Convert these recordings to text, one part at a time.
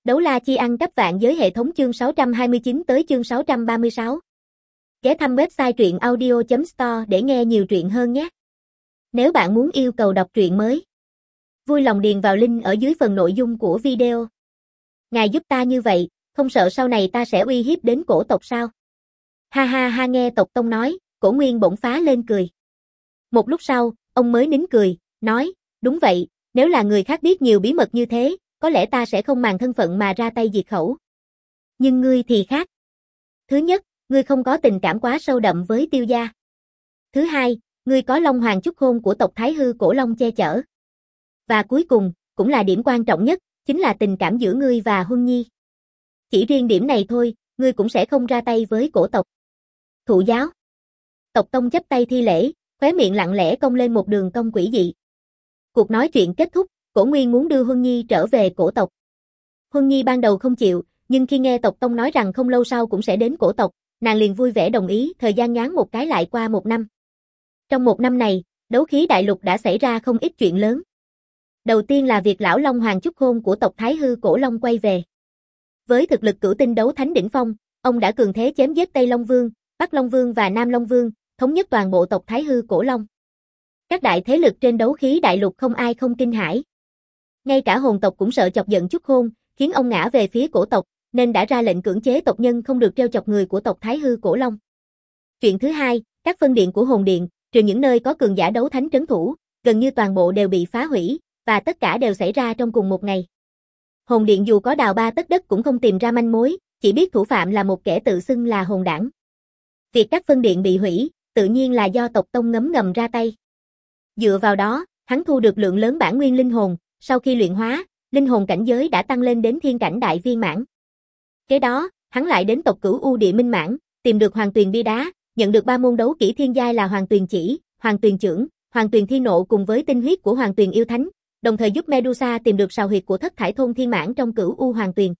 Đấu la chi ăn cắp vạn giới hệ thống chương 629 tới chương 636. Ghé thăm website truyện audio.store để nghe nhiều truyện hơn nhé. Nếu bạn muốn yêu cầu đọc truyện mới, vui lòng điền vào link ở dưới phần nội dung của video. Ngài giúp ta như vậy, không sợ sau này ta sẽ uy hiếp đến cổ tộc sao? Ha ha ha, nghe tộc tông nói, Cổ Nguyên bỗng phá lên cười. Một lúc sau, ông mới nín cười, nói, đúng vậy, nếu là người khác biết nhiều bí mật như thế, có lẽ ta sẽ không màng thân phận mà ra tay diệt khẩu. Nhưng ngươi thì khác. Thứ nhất, ngươi không có tình cảm quá sâu đậm với Tiêu gia. Thứ hai, ngươi có Long Hoàng Chúc Khôn của tộc Thái Hư Cổ Long che chở. Và cuối cùng, cũng là điểm quan trọng nhất, chính là tình cảm giữa ngươi và Huân Nhi. Chỉ riêng điểm này thôi, ngươi cũng sẽ không ra tay với cổ tộc. Thụ giáo. Tộc tông chắp tay thi lễ, khóe miệng lặng lẽ cong lên một đường cong quỷ dị. Cuộc nói chuyện kết thúc, Cổ Nguyên muốn đưa Huân Nhi trở về cổ tộc. Huân Nhi ban đầu không chịu, nhưng khi nghe tộc tông nói rằng không lâu sau cũng sẽ đến cổ tộc, nàng liền vui vẻ đồng ý. Thời gian nhoáng một cái lại qua 1 năm. Trong 1 năm này, đấu khí đại lục đã xảy ra không ít chuyện lớn. Đầu tiên là việc lão Long Hoàng Chúc Khôn của tộc Thái Hư Cổ Long quay về. Với thực lực cửu tinh đấu thánh đỉnh phong, ông đã cường thế chém giết Tây Long Vương, Bắc Long Vương và Nam Long Vương, thống nhất toàn bộ tộc Thái Hư Cổ Long. Các đại thế lực trên đấu khí đại lục không ai không kinh hãi. Ngay cả hồn tộc cũng sợ chọc giận Chúc Khôn, khiến ông ngã về phía cổ tộc, nên đã ra lệnh cưỡng chế tộc nhân không được trêu chọc người của tộc Thái Hư Cổ Long. Chuyện thứ hai, các phân điện của hồn điện, trừ những nơi có cường giả đấu thánh trấn thủ, gần như toàn bộ đều bị phá hủy, và tất cả đều xảy ra trong cùng một ngày. Hồn điện dù có đào 3 tấc đất cũng không tìm ra manh mối, chỉ biết thủ phạm là một kẻ tự xưng là hồn đảng. Việc các phân điện bị hủy, tự nhiên là do tộc tông ngấm ngầm ra tay. Dựa vào đó, hắn thu được lượng lớn bản nguyên linh hồn, sau khi luyện hóa, linh hồn cảnh giới đã tăng lên đến thiên cảnh đại viên mãn. Kế đó, hắn lại đến tộc Cửu U Địa Minh Mãn, tìm được Hoàng Tuyền Bia Đá, nhận được 3 môn đấu kỹ thiên giai là Hoàng Tuyền Chỉ, Hoàng Tuyền Chưởng, Hoàng Tuyền Thi Nộ cùng với tinh huyết của Hoàng Tuyền Yêu Thánh, đồng thời giúp Medusa tìm được sào huyệt của Thất Thải Thôn Thiên Mãn trong Cửu U Hoàng Tuyền.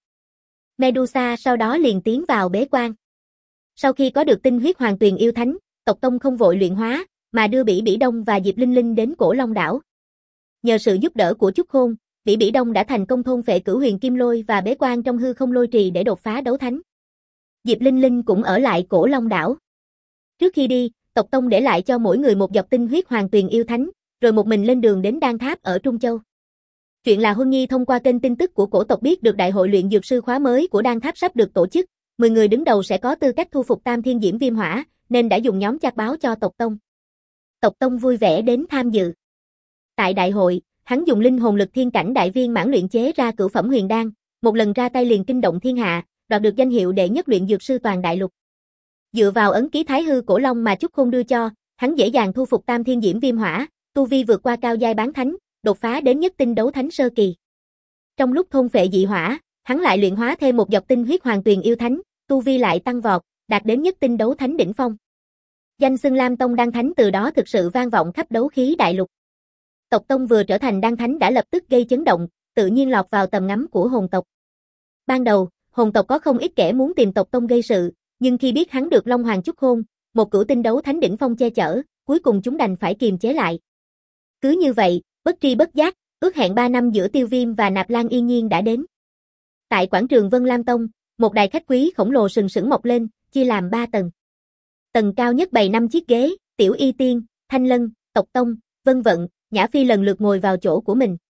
Medusa sau đó liền tiến vào bế quan. Sau khi có được tinh huyết Hoàng Tuyền Yêu Thánh, tộc tông không vội luyện hóa, mà đưa Bỉ Bỉ Đông và Diệp Linh Linh đến Cổ Long đảo. Nhờ sự giúp đỡ của Chúc Khôn, Bỉ Bỉ Đông đã thành công thôn phệ Cửu Huyền Kim Lôi và bế quan trong hư không lôi trì để đột phá đấu thánh. Diệp Linh Linh cũng ở lại Cổ Long đảo. Trước khi đi, tộc tông để lại cho mỗi người một giọt tinh huyết Hoàng Tuyền Yêu Thánh, rồi một mình lên đường đến Đan Tháp ở Trung Châu. Chuyện là Huân Nhi thông qua kênh tin tức của cổ tộc biết được đại hội luyện dược sư khóa mới của Đan Tháp sắp được tổ chức, 10 người đứng đầu sẽ có tư cách thu phục Tam Thiên Diễm Viêm Hỏa, nên đã dùng nhóm chat báo cho tộc tông. Tộc tông vui vẻ đến tham dự. Tại đại hội, hắn dùng linh hồn lực thiên cảnh đại viên mãn luyện chế ra cửu phẩm huyền đan, một lần ra tay liền kinh động thiên hạ, đoạt được danh hiệu đệ nhất luyện dược sư toàn đại lục. Dựa vào ấn ký Thái Hư Cổ Long mà Chúc Khôn đưa cho, hắn dễ dàng thu phục Tam Thiên Diễm Viêm Hỏa, tu vi vượt qua cao giai bán thánh, đột phá đến nhất tinh đấu thánh sơ kỳ. Trong lúc thôn phệ dị hỏa, hắn lại luyện hóa thêm một giọt tinh huyết Hoàng Tuyền Yêu Thánh, tu vi lại tăng vọt, đạt đến nhất tinh đấu thánh đỉnh phong. Danh xưng Lam Tông Đan Thánh từ đó thực sự vang vọng khắp đấu khí đại lục. Tộc tông vừa trở thành Đan Thánh đã lập tức gây chấn động, tự nhiên lọt vào tầm ngắm của hồn tộc. Ban đầu, hồn tộc có không ít kẻ muốn tìm tộc tông gây sự, nhưng khi biết hắn được Long Hoàng Chúc Khôn, một cửu tinh đấu thánh đỉnh phong che chở, cuối cùng chúng đành phải kiềm chế lại. Cứ như vậy, bất tri bất giác, ước hẹn 3 năm giữa Tiêu Viêm và Nạp Lan Yên Nhiên đã đến. Tại quảng trường Vân Lam Tông, một đài khách quý khổng lồ sừng sững mọc lên, chia làm 3 tầng. Tầng cao nhất bày 5 chiếc ghế, Tiểu Y Tiên, Thanh Lân, Tộc Tông, Vân Vận, Nhã Phi lần lượt ngồi vào chỗ của mình.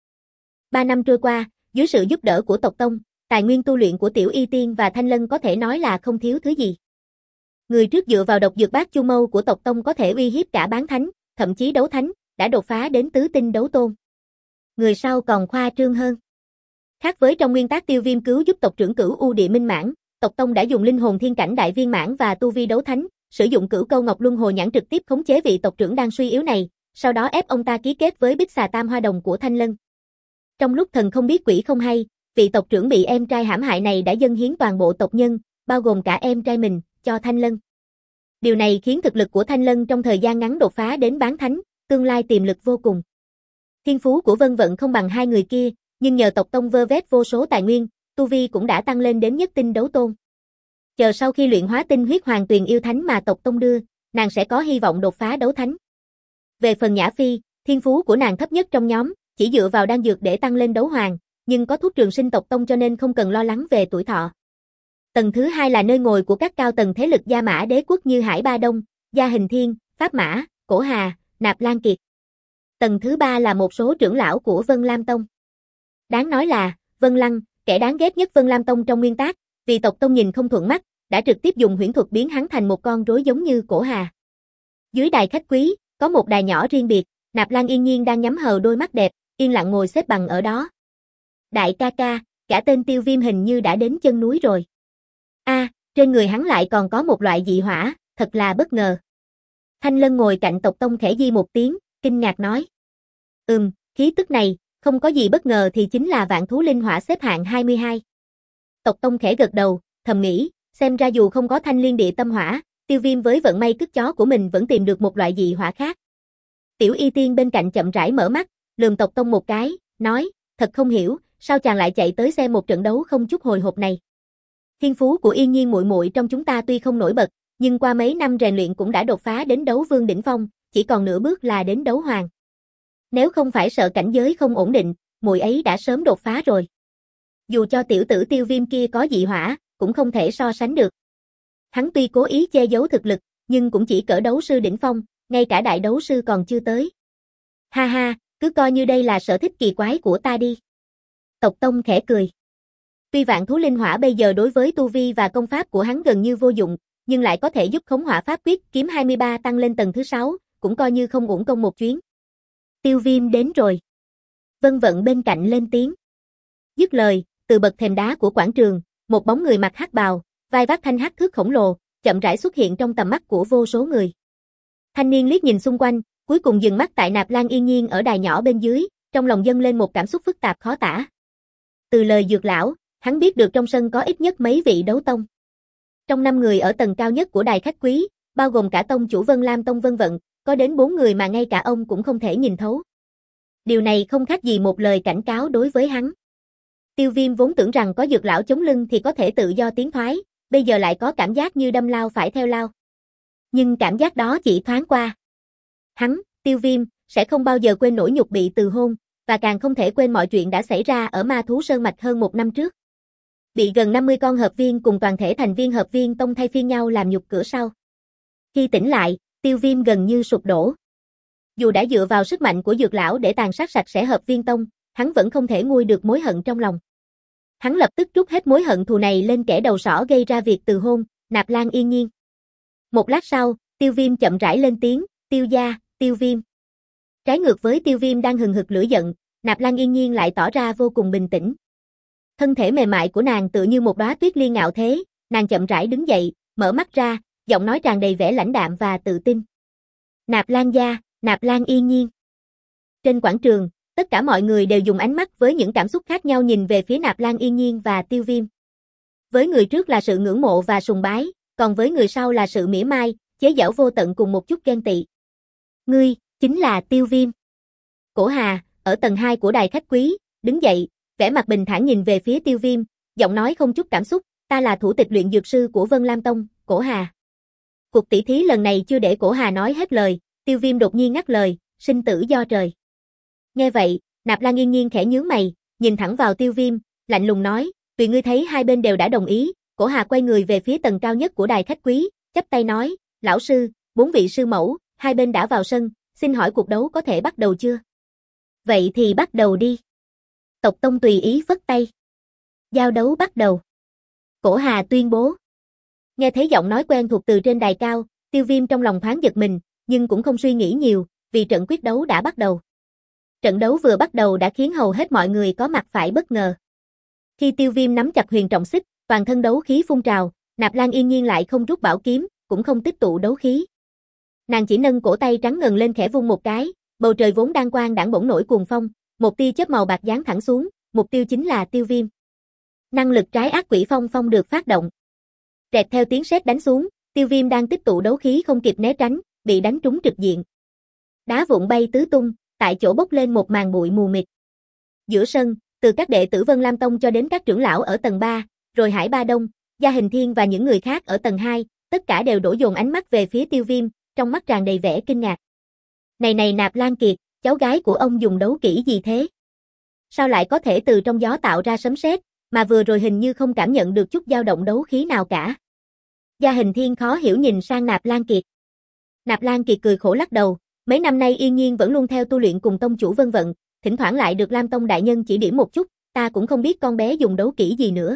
3 năm trôi qua, dưới sự giúp đỡ của Tộc Tông, tài nguyên tu luyện của Tiểu Y Tiên và Thanh Lân có thể nói là không thiếu thứ gì. Người trước dựa vào độc dược bát chu mâu của Tộc Tông có thể uy hiếp cả bán thánh, thậm chí đấu thánh, đã đột phá đến tứ tinh đấu tôn. Người sau còn khoa trương hơn. Khác với trong nguyên tắc Tiêu Viêm cứu giúp tộc trưởng Cửu U Địa Minh Mãn, Tộc Tông đã dùng linh hồn thiên cảnh đại viên mãn và tu vi đấu thánh, sử dụng Cửu Câu Ngọc Luân Hồi Nhãn trực tiếp khống chế vị tộc trưởng đang suy yếu này, sau đó ép ông ta ký kết với Bích Xà Tam Hoa Đồng của Thanh Lân. Trong lúc thần không biết quỷ không hay, vị tộc trưởng bị em trai hãm hại này đã dâng hiến toàn bộ tộc nhân, bao gồm cả em trai mình, cho Thanh Lân. Điều này khiến thực lực của Thanh Lân trong thời gian ngắn đột phá đến bán thánh, tương lai tiềm lực vô cùng. Thiên phú của Vân Vận không bằng hai người kia, nhưng nhờ tộc tông vơ vét vô số tài nguyên, tu vi cũng đã tăng lên đến nhất tinh đấu tôn. Chờ sau khi luyện hóa tinh huyết Hoàng Tuyền Yêu Thánh mà tộc tông đưa, nàng sẽ có hy vọng đột phá đấu thánh. Về phần Nhã Phi, thiên phú của nàng thấp nhất trong nhóm, chỉ dựa vào đan dược để tăng lên đấu hoàng, nhưng có thuốc trường sinh tộc tông cho nên không cần lo lắng về tuổi thọ. Tầng thứ 2 là nơi ngồi của các cao tầng thế lực Gia Mã Đế quốc như Hải Ba Đông, Gia Hình Thiên, Pháp Mã, Cổ Hà, Nạp Lan Kiệt. Tầng thứ 3 là một số trưởng lão của Vân Lam Tông. Đáng nói là, Vân Lăng, kẻ đáng ghét nhất Vân Lam Tông trong nguyên tác, vì tộc tông nhìn không thuận mắt, đã trực tiếp dùng huyễn thuật biến hắn thành một con rối giống như Cổ Hà. Dưới đài khách quý, có một đài nhỏ riêng biệt, Nạp Lan Yên Nhiên đang nhắm hờ đôi mắt đẹp, yên lặng ngồi xếp bằng ở đó. Đại ca ca, cả tên Tiêu Viêm hình như đã đến chân núi rồi. Trên người hắn lại còn có một loại dị hỏa, thật là bất ngờ. Thanh Lân ngồi cạnh tộc tông khẽ di một tiếng, kinh ngạc nói. Khí tức này, không có gì bất ngờ thì chính là vạn thú linh hỏa xếp hạng 22. Tộc tông khẽ gật đầu, thầm nghĩ, xem ra dù không có thanh liên địa tâm hỏa, Tiêu Viêm với vận may cứt chó của mình vẫn tìm được một loại dị hỏa khác. Tiểu Y Tiên bên cạnh chậm rãi mở mắt, lườm tộc tông một cái, nói, thật không hiểu, sao chàng lại chạy tới xem một trận đấu không chút hồi hộp này. Thiên phú của Yên Nhiên muội muội trong chúng ta tuy không nổi bật, nhưng qua mấy năm rèn luyện cũng đã đột phá đến đấu vương đỉnh phong, chỉ còn nửa bước là đến đấu hoàng. Nếu không phải sợ cảnh giới không ổn định, muội ấy đã sớm đột phá rồi. Dù cho tiểu tử Tiêu Viêm kia có dị hỏa, cũng không thể so sánh được. Hắn tuy cố ý che giấu thực lực, nhưng cũng chỉ cỡ đấu sư đỉnh phong, ngay cả đại đấu sư còn chưa tới. Ha ha, cứ coi như đây là sở thích kỳ quái của ta đi. Tộc tông khẽ cười. Tuy vạn thú linh hỏa bây giờ đối với tu vi và công pháp của hắn gần như vô dụng, nhưng lại có thể giúp khống hỏa pháp quyết kiếm 23 tăng lên tầng thứ 6, cũng coi như không uổng công một chuyến. Tiêu Viêm đến rồi. Vân Vận bên cạnh lên tiếng. Dứt lời, từ bậc thềm đá của quảng trường, một bóng người mặc hắc bào, vai vác thanh hắc thước khổng lồ, chậm rãi xuất hiện trong tầm mắt của vô số người. Thanh niên liếc nhìn xung quanh, cuối cùng dừng mắt tại Nạp Lan Yên Nhiên ở đài nhỏ bên dưới, trong lòng dâng lên một cảm xúc phức tạp khó tả. Từ lời Dược lão, hắn biết được trong sân có ít nhất mấy vị đấu tông. Trong 5 người ở tầng cao nhất của đài khách quý, bao gồm cả tông chủ Vân Lam Tông Vân Vận, có đến 4 người mà ngay cả ông cũng không thể nhìn thấu. Điều này không khác gì một lời cảnh cáo đối với hắn. Tiêu Viêm vốn tưởng rằng có Dược lão chống lưng thì có thể tự do tiến thoái, bây giờ lại có cảm giác như đâm lao phải theo lao. Nhưng cảm giác đó chỉ thoáng qua. Hắn, Tiêu Viêm, sẽ không bao giờ quên nỗi nhục bị từ hôn, và càng không thể quên mọi chuyện đã xảy ra ở Ma Thú Sơn Mạch hơn 1 năm trước. Bị gần 50 con hợp viên cùng toàn thể thành viên hợp viên tông thay phiên nhau làm nhục cửa sau. Khi tỉnh lại, Tiêu Viêm gần như sụp đổ. Dù đã dựa vào sức mạnh của Dược lão để tàn sát sạch sẽ hợp viên tông, hắn vẫn không thể nguôi được mối hận trong lòng. Hắn lập tức trút hết mối hận thù này lên kẻ đầu sỏ gây ra việc từ hôn, Nạp Lan Yên Nhiên. Một lát sau, Tiêu Viêm chậm rãi lên tiếng, Tiêu gia, Tiêu Viêm. Trái ngược với Tiêu Viêm đang hừng hực lửa giận, Nạp Lan Yên Nhiên lại tỏ ra vô cùng bình tĩnh. Thân thể mềm mại của nàng tựa như một đóa tuyết liên ngạo thế, nàng chậm rãi đứng dậy, mở mắt ra, giọng nói tràn đầy vẻ lãnh đạm và tự tin. Nạp Lan gia, Nạp Lan Yên Nhiên. Trên quảng trường, tất cả mọi người đều dùng ánh mắt với những cảm xúc khác nhau nhìn về phía Nạp Lan Yên Nhiên và Tiêu Viêm. Với người trước là sự ngưỡng mộ và sùng bái, còn với người sau là sự mỉa mai, chế giễu vô tận cùng một chút ghen tị. Ngươi, chính là Tiêu Viêm. Cổ Hà, ở tầng 2 của đài khách quý, đứng dậy, vẻ mặt bình thản nhìn về phía Tiêu Viêm, giọng nói không chút cảm xúc, ta là thủ tịch luyện dược sư của Vân Lam Tông, Cổ Hà. Cuộc tỷ thí lần này chưa để Cổ Hà nói hết lời, Tiêu Viêm đột nhiên ngắt lời, sinh tử do trời. Nghe vậy, Nạp Lan Yên Nhiên khẽ nhướng mày, nhìn thẳng vào Tiêu Viêm, lạnh lùng nói, vì ngươi thấy hai bên đều đã đồng ý, Cổ Hà quay người về phía tầng cao nhất của đài khách quý, chắp tay nói, lão sư, 4 vị sư mẫu, hai bên đã vào sân, xin hỏi cuộc đấu có thể bắt đầu chưa? Vậy thì bắt đầu đi. Tộc tông tùy ý phất tay. Giao đấu bắt đầu. Cổ Hà tuyên bố. Nghe thấy giọng nói quen thuộc từ trên đài cao, Tiêu Viêm trong lòng thoáng giật mình, nhưng cũng không suy nghĩ nhiều, vì trận quyết đấu đã bắt đầu. Trận đấu vừa bắt đầu đã khiến hầu hết mọi người có mặt phải bất ngờ. Khi Tiêu Viêm nắm chặt huyền trọng xích, toàn thân đấu khí phun trào, Nạp Lan Yên Nhiên lại không rút bảo kiếm, cũng không tích tụ đấu khí. Nàng chỉ nâng cổ tay trắng ngần lên khẽ vung một cái, bầu trời vốn đang quang đãng bỗng nổi cuồng phong, một tia chớp màu bạc giáng thẳng xuống, mục tiêu chính là Tiêu Viêm. Năng lực trái ác quỷ phong phong được phát động. Rẹt theo tiếng sét đánh xuống, Tiêu Viêm đang tích tụ đấu khí không kịp né tránh, bị đánh trúng trực diện. Đá vụn bay tứ tung, tại chỗ bốc lên một màn bụi mù mịt. Giữa sân, từ các đệ tử Vân Lam Tông cho đến các trưởng lão ở tầng 3, rồi Hải Ba Đông, Gia Hình Thiên và những người khác ở tầng 2, tất cả đều đổ dồn ánh mắt về phía Tiêu Viêm, trong mắt tràn đầy vẻ kinh ngạc. Này Nạp Lan Kiệt, cháu gái của ông dùng đấu kỹ gì thế? Sao lại có thể từ trong gió tạo ra sấm sét, mà vừa rồi hình như không cảm nhận được chút dao động đấu khí nào cả. Gia Hình Thiên khó hiểu nhìn sang Nạp Lan Kiệt. Nạp Lan Kiệt cười khổ lắc đầu, mấy năm nay Yên Nhiên vẫn luôn theo tu luyện cùng tông chủ Vân Vận, thỉnh thoảng lại được Lam Tông đại nhân chỉ điểm một chút, ta cũng không biết con bé dùng đấu kỹ gì nữa.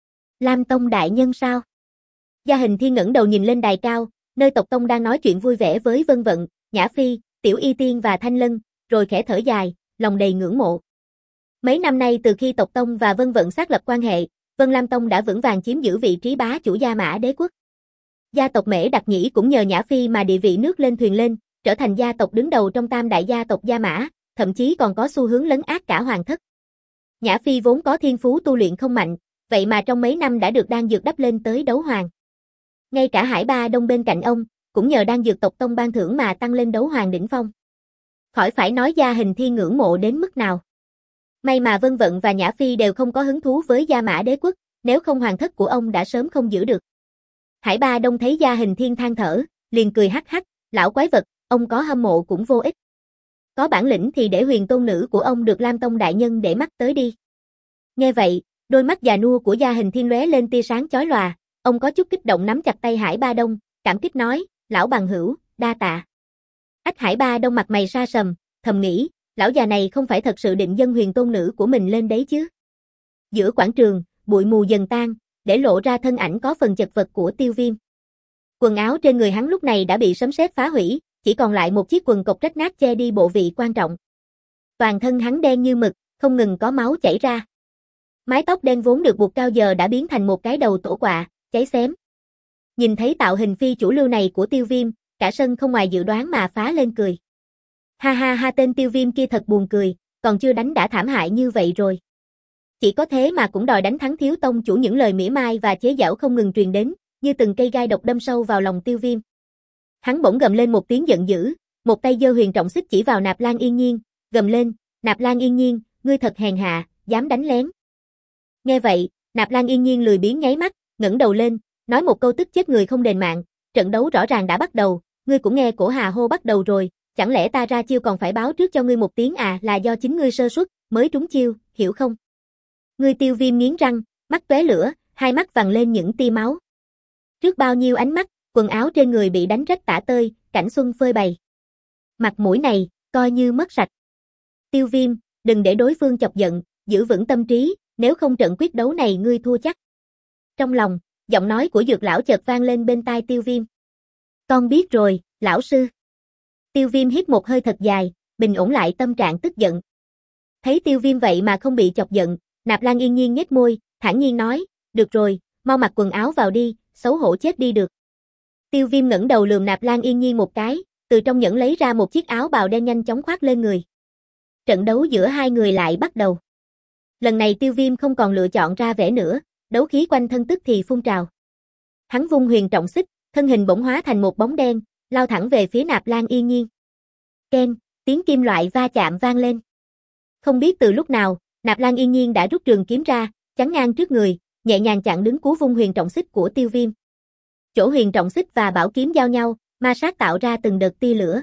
Lam Tông đại nhân sao? Gia Hình Thiên ngẩng đầu nhìn lên đài cao, nơi tộc tông đang nói chuyện vui vẻ với Vân Vận, Nhã Phi, Tiểu Y Tiên và Thanh Lân, rồi khẽ thở dài, lòng đầy ngưỡng mộ. Mấy năm nay từ khi tộc tông và Vân Vận xác lập quan hệ, Vân Lam Tông đã vững vàng chiếm giữ vị trí bá chủ Gia Mã Đế quốc. Gia tộc Mễ Đặc Nhĩ cũng nhờ Nhã Phi mà địa vị nước lên thuyền lên, trở thành gia tộc đứng đầu trong tam đại gia tộc Gia Mã, thậm chí còn có xu hướng lấn át cả hoàng thất. Nhã Phi vốn có thiên phú tu luyện không mạnh, vậy mà trong mấy năm đã được đan dược đắp lên tới đấu hoàng. Ngay cả Hải Ba Đông bên cạnh ông, cũng nhờ đan dược tộc tông ban thưởng mà tăng lên đấu hoàng đỉnh phong. Khỏi phải nói Gia Hình Thiên ngưỡng mộ đến mức nào. May mà Vân Vận và Nhã Phi đều không có hứng thú với Gia Mã Đế quốc, nếu không hoàng thất của ông đã sớm không giữ được. Hải Ba Đông thấy Gia Hình Thiên than thở, liền cười hắc hắc, lão quái vật, ông có hâm mộ cũng vô ích. Có bản lĩnh thì để huyền tôn nữ của ông được Lam Tông đại nhân để mắt tới đi. Nghe vậy, đôi mắt già nua của Gia Hình Thiên lóe lên tia sáng chói lòa, ông có chút kích động nắm chặt tay Hải Ba Đông, cảm kích nói, lão bằng hữu, đa tạ. Ách Hải Ba Đông mặt mày sa sầm, thầm nghĩ, lão già này không phải thật sự định dâng huyền tôn nữ của mình lên đấy chứ. Giữa quảng trường, bụi mù dần tan, để lộ ra thân ảnh có phần chật vật của Tiêu Viêm. Quần áo trên người hắn lúc này đã bị sấm sét phá hủy, chỉ còn lại một chiếc quần cộc rách nát che đi bộ vị quan trọng. Toàn thân hắn đen như mực, không ngừng có máu chảy ra. Mái tóc đen vốn được buộc cao giờ đã biến thành một cái đầu tổ quạ, cháy xém. Nhìn thấy tạo hình phi chủ lưu này của Tiêu Viêm, cả sân không ngoài dự đoán mà phá lên cười. Ha ha ha, tên Tiêu Viêm kia thật buồn cười, còn chưa đánh đã thảm hại như vậy rồi. Chỉ có thế mà cũng đòi đánh thắng thiếu tông chủ. Những lời mỉa mai và chế giễu không ngừng truyền đến, như từng cây gai độc đâm sâu vào lòng Tiêu Viêm. Hắn bỗng gầm lên một tiếng giận dữ, một tay giơ huyền trọng xích chỉ vào Nạp Lan Yên Nhiên, gầm lên, Nạp Lan Yên Nhiên, ngươi thật hèn hạ, dám đánh lén. Nghe vậy, Nạp Lan Yên Nhiên lười biếng nháy mắt, ngẩng đầu lên, nói một câu tức chết người không đền mạng, trận đấu rõ ràng đã bắt đầu, ngươi cũng nghe cổ hà hô bắt đầu rồi, chẳng lẽ ta ra chiêu còn phải báo trước cho ngươi một tiếng à? Là do chính ngươi sơ suất mới trúng chiêu, hiểu không? Ngươi Tiêu Viêm nghiến răng, mắt tóe lửa, hai mắt vằn lên những tia máu. Trước bao nhiêu ánh mắt, quần áo trên người bị đánh rách tả tơi, cảnh xuân phơi bày. Mặt mũi này, coi như mất sạch. Tiêu Viêm, đừng để đối phương chọc giận, giữ vững tâm trí, nếu không trận quyết đấu này ngươi thua chắc. Trong lòng, giọng nói của Dược lão chợt vang lên bên tai Tiêu Viêm. Con biết rồi, lão sư. Tiêu Viêm hít một hơi thật dài, bình ổn lại tâm trạng tức giận. Thấy Tiêu Viêm vậy mà không bị chọc giận, Nạp Lan Yên Nhiên nhếch môi, thản nhiên nói, được rồi, mau mặc quần áo vào đi, xấu hổ chết đi được. Tiêu Viêm ngẩng đầu lườm Nạp Lan Yên Nhiên một cái, từ trong nhẫn lấy ra một chiếc áo bào đen nhanh chóng khoác lên người. Trận đấu giữa hai người lại bắt đầu. Lần này Tiêu Viêm không còn lựa chọn ra vẻ nữa, đấu khí quanh thân tức thì phun trào. Hắn vung huyền trọng xích, thân hình bỗng hóa thành một bóng đen, lao thẳng về phía Nạp Lan Yên Nhiên. Keng, tiếng kim loại va chạm vang lên. Không biết từ lúc nào, Nạp Lan Yên Nhiên đã rút trường kiếm ra, chắn ngang trước người, nhẹ nhàng chặn đứng cú vung huyền trọng xích của Tiêu Viêm. Chỗ huyền trọng xích và bảo kiếm giao nhau, ma sát tạo ra từng đợt tia lửa.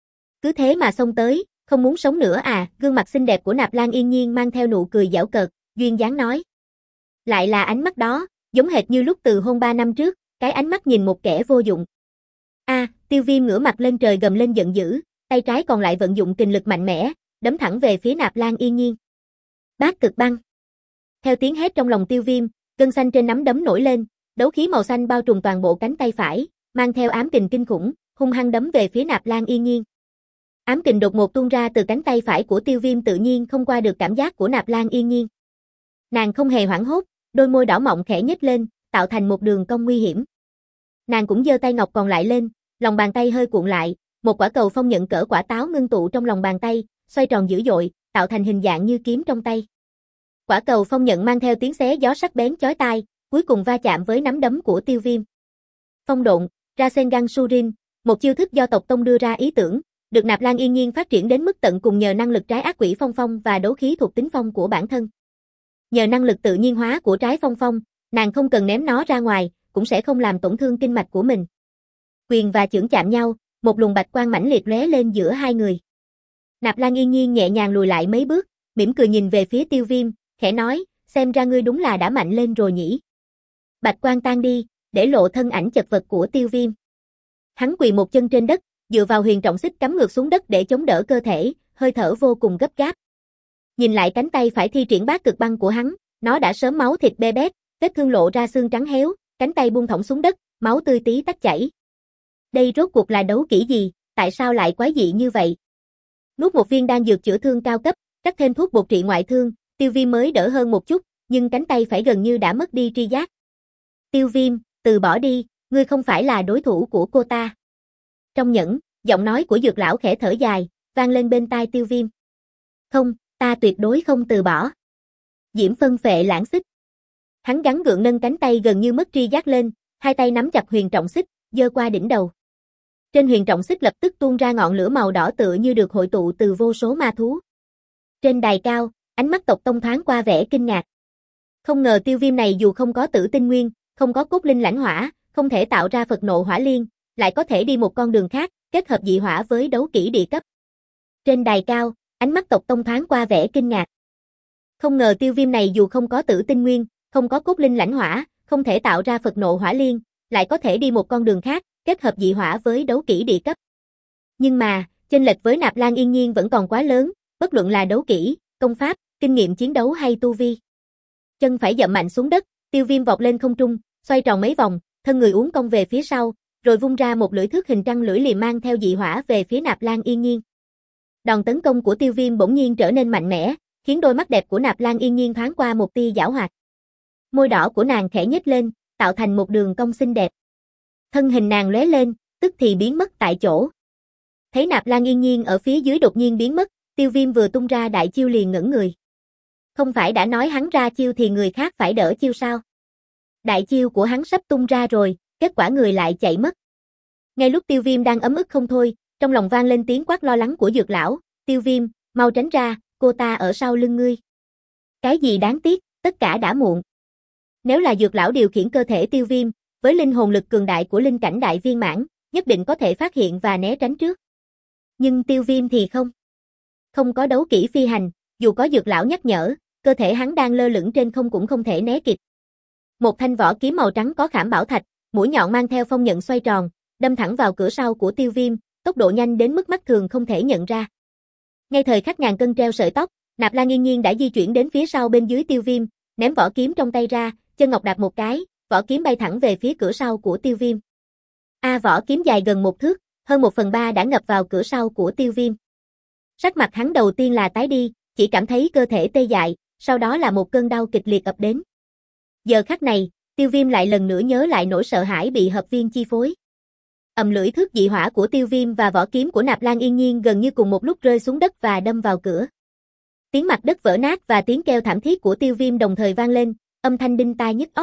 Cứ thế mà xông tới, không muốn sống nữa à? Gương mặt xinh đẹp của Nạp Lan Yên Nhiên mang theo nụ cười giễu cợt, duyên dáng nói. Lại là ánh mắt đó, giống hệt như lúc từ hôn 3 năm trước, cái ánh mắt nhìn một kẻ vô dụng. Tiêu Viêm ngửa mặt lên trời gầm lên giận dữ, tay trái còn lại vận dụng kình lực mạnh mẽ, đấm thẳng về phía Nạp Lan Yên Nhiên. Bát cực băng. Theo tiếng hét trong lòng Tiêu Viêm, gân xanh trên nắm đấm nổi lên, đấu khí màu xanh bao trùm toàn bộ cánh tay phải, mang theo ám kình kinh khủng, hung hăng đấm về phía Nạp Lan Yên Nhiên. Ám kình đột ngột tuôn ra từ cánh tay phải của Tiêu Viêm tự nhiên không qua được cảm giác của Nạp Lan Yên Nhiên. Nàng không hề hoảng hốt, đôi môi đỏ mọng khẽ nhếch lên, tạo thành một đường cong nguy hiểm. Nàng cũng giơ tay ngọc còn lại lên, lòng bàn tay hơi cuộn lại, một quả cầu phong nhận cỡ quả táo ngưng tụ trong lòng bàn tay, xoay tròn dữ dội, tạo thành hình dạng như kiếm trong tay. Quả cầu phong nhận mang theo tiếng xé gió sắc bén chói tai, cuối cùng va chạm với nắm đấm của Tiêu Viêm. Phong độn, Rasengan Surin, một chiêu thức do tộc tông đưa ra ý tưởng, được Nạp Lan Yên Nhiên phát triển đến mức tận cùng nhờ năng lực trái ác quỷ phong phong và đấu khí thuộc tính phong của bản thân. Nhờ năng lực tự nhiên hóa của trái phong phong, nàng không cần ném nó ra ngoài, cũng sẽ không làm tổn thương kinh mạch của mình. Quyền và chưởng chạm nhau, một luồng bạch quang mãnh liệt lóe lên giữa hai người. Nạp Lan Yên Nhiên nhẹ nhàng lùi lại mấy bước, mỉm cười nhìn về phía Tiêu Viêm, khẽ nói, xem ra ngươi đúng là đã mạnh lên rồi nhỉ. Bạch quang tan đi, để lộ thân ảnh chật vật của Tiêu Viêm. Hắn quỳ một chân trên đất, dựa vào huyền trọng xích cắm ngược xuống đất để chống đỡ cơ thể, hơi thở vô cùng gấp gáp. Nhìn lại cánh tay phải thi triển bát cực băng của hắn, nó đã sớm máu thịt be bét, vết thương lộ ra xương trắng héo, cánh tay buông thõng xuống đất, máu tươi tí tách chảy. Đây rốt cuộc là đấu kỹ gì, tại sao lại quái dị như vậy? Nuốt một viên đan dược chữa thương cao cấp, cắt thêm thuốc bột trị ngoại thương, Tiêu Viêm mới đỡ hơn một chút, nhưng cánh tay phải gần như đã mất đi tri giác. Tiêu Viêm, từ bỏ đi, ngươi không phải là đối thủ của cô ta. Trong nhẫn, giọng nói của Dược lão khẽ thở dài, vang lên bên tai Tiêu Viêm. Không, ta tuyệt đối không từ bỏ. Diễm phân phệ lãng xích. Hắn gắng gượng nâng cánh tay gần như mất tri giác lên, hai tay nắm chặt huyền trọng xích, giơ qua đỉnh đầu. Trên huyền trọng xích lập tức tuôn ra ngọn lửa màu đỏ tựa như được hội tụ từ vô số ma thú. Trên đài cao, ánh mắt tộc tông thoáng qua vẻ kinh ngạc. Không ngờ Tiêu Viêm này dù không có tử tinh nguyên, không có cốt linh lãnh hỏa, không thể tạo ra Phật nộ hỏa liên, lại có thể đi một con đường khác, kết hợp dị hỏa với đấu kỹ địa cấp. Trên đài cao, ánh mắt tộc tông thoáng qua vẻ kinh ngạc. Không ngờ Tiêu Viêm này dù không có tử tinh nguyên, không có cốt linh lãnh hỏa, không thể tạo ra Phật nộ hỏa liên, lại có thể đi một con đường khác, kết hợp dị hỏa với đấu kỹ địa cấp. Nhưng mà, chênh lệch với Nạp Lan Yên Nhiên vẫn còn quá lớn, bất luận là đấu kỹ, công pháp, kinh nghiệm chiến đấu hay tu vi. Chân phải dậm mạnh xuống đất, Tiêu Viêm vọt lên không trung, xoay tròn mấy vòng, thân người uốn cong về phía sau, rồi vung ra một lưỡi thước hình trăng lưỡi liềm mang theo dị hỏa về phía Nạp Lan Yên Nhiên. Đòn tấn công của Tiêu Viêm bỗng nhiên trở nên mạnh mẽ, khiến đôi mắt đẹp của Nạp Lan Yên Nhiên thoáng qua một tia giảo hoạt. Môi đỏ của nàng khẽ nhếch lên, tạo thành một đường cong xinh đẹp. Thân hình nàng lóe lên, tức thì biến mất tại chỗ. Thấy Nạp Lan Yên Nhiên ở phía dưới đột nhiên biến mất, Tiêu Viêm vừa tung ra đại chiêu liền ngẩn người. Không phải đã nói hắn ra chiêu thì người khác phải đỡ chiêu sao? Đại chiêu của hắn sắp tung ra rồi, kết quả người lại chạy mất. Ngay lúc Tiêu Viêm đang ấm ức không thôi, trong lòng vang lên tiếng quát lo lắng của Dược lão, Tiêu Viêm, mau tránh ra, cô ta ở sau lưng ngươi. Cái gì đáng tiếc, tất cả đã muộn. Nếu là Dược lão điều khiển cơ thể Tiêu Viêm, với linh hồn lực cường đại của linh cảnh đại viên mãn, nhất định có thể phát hiện và né tránh trước. Nhưng Tiêu Viêm thì không. Không có đấu kỹ phi hành, dù có Dược lão nhắc nhở, cơ thể hắn đang lơ lửng trên không cũng không thể né kịp. Một thanh vỏ kiếm màu trắng có khảm bảo thạch, mũi nhọn mang theo phong nhận xoay tròn, đâm thẳng vào cửa sau của Tiêu Viêm, tốc độ nhanh đến mức mắt thường không thể nhận ra. Ngay thời khắc ngàn cân treo sợi tóc, Nạp Lan Yên Nhiên đã di chuyển đến phía sau bên dưới Tiêu Viêm, ném vỏ kiếm trong tay ra, chân ngọc đạp một cái, vỏ kiếm bay thẳng về phía cửa sau của Tiêu Viêm. Vỏ kiếm dài gần 1 thước, hơn 1/3 đã ngập vào cửa sau của Tiêu Viêm. Sắc mặt hắn đầu tiên là tái đi, chỉ cảm thấy cơ thể tê dại, sau đó là một cơn đau kịch liệt ập đến. Giờ khắc này, Tiêu Viêm lại lần nữa nhớ lại nỗi sợ hãi bị hợp viên chi phối. Lưỡi thước dị hỏa của Tiêu Viêm và vỏ kiếm của Nạp Lan Yên Nhiên gần như cùng một lúc rơi xuống đất và đâm vào cửa. Tiếng mặt đất vỡ nát và tiếng kêu thảm thiết của Tiêu Viêm đồng thời vang lên, âm thanh đinh tai nhức óc.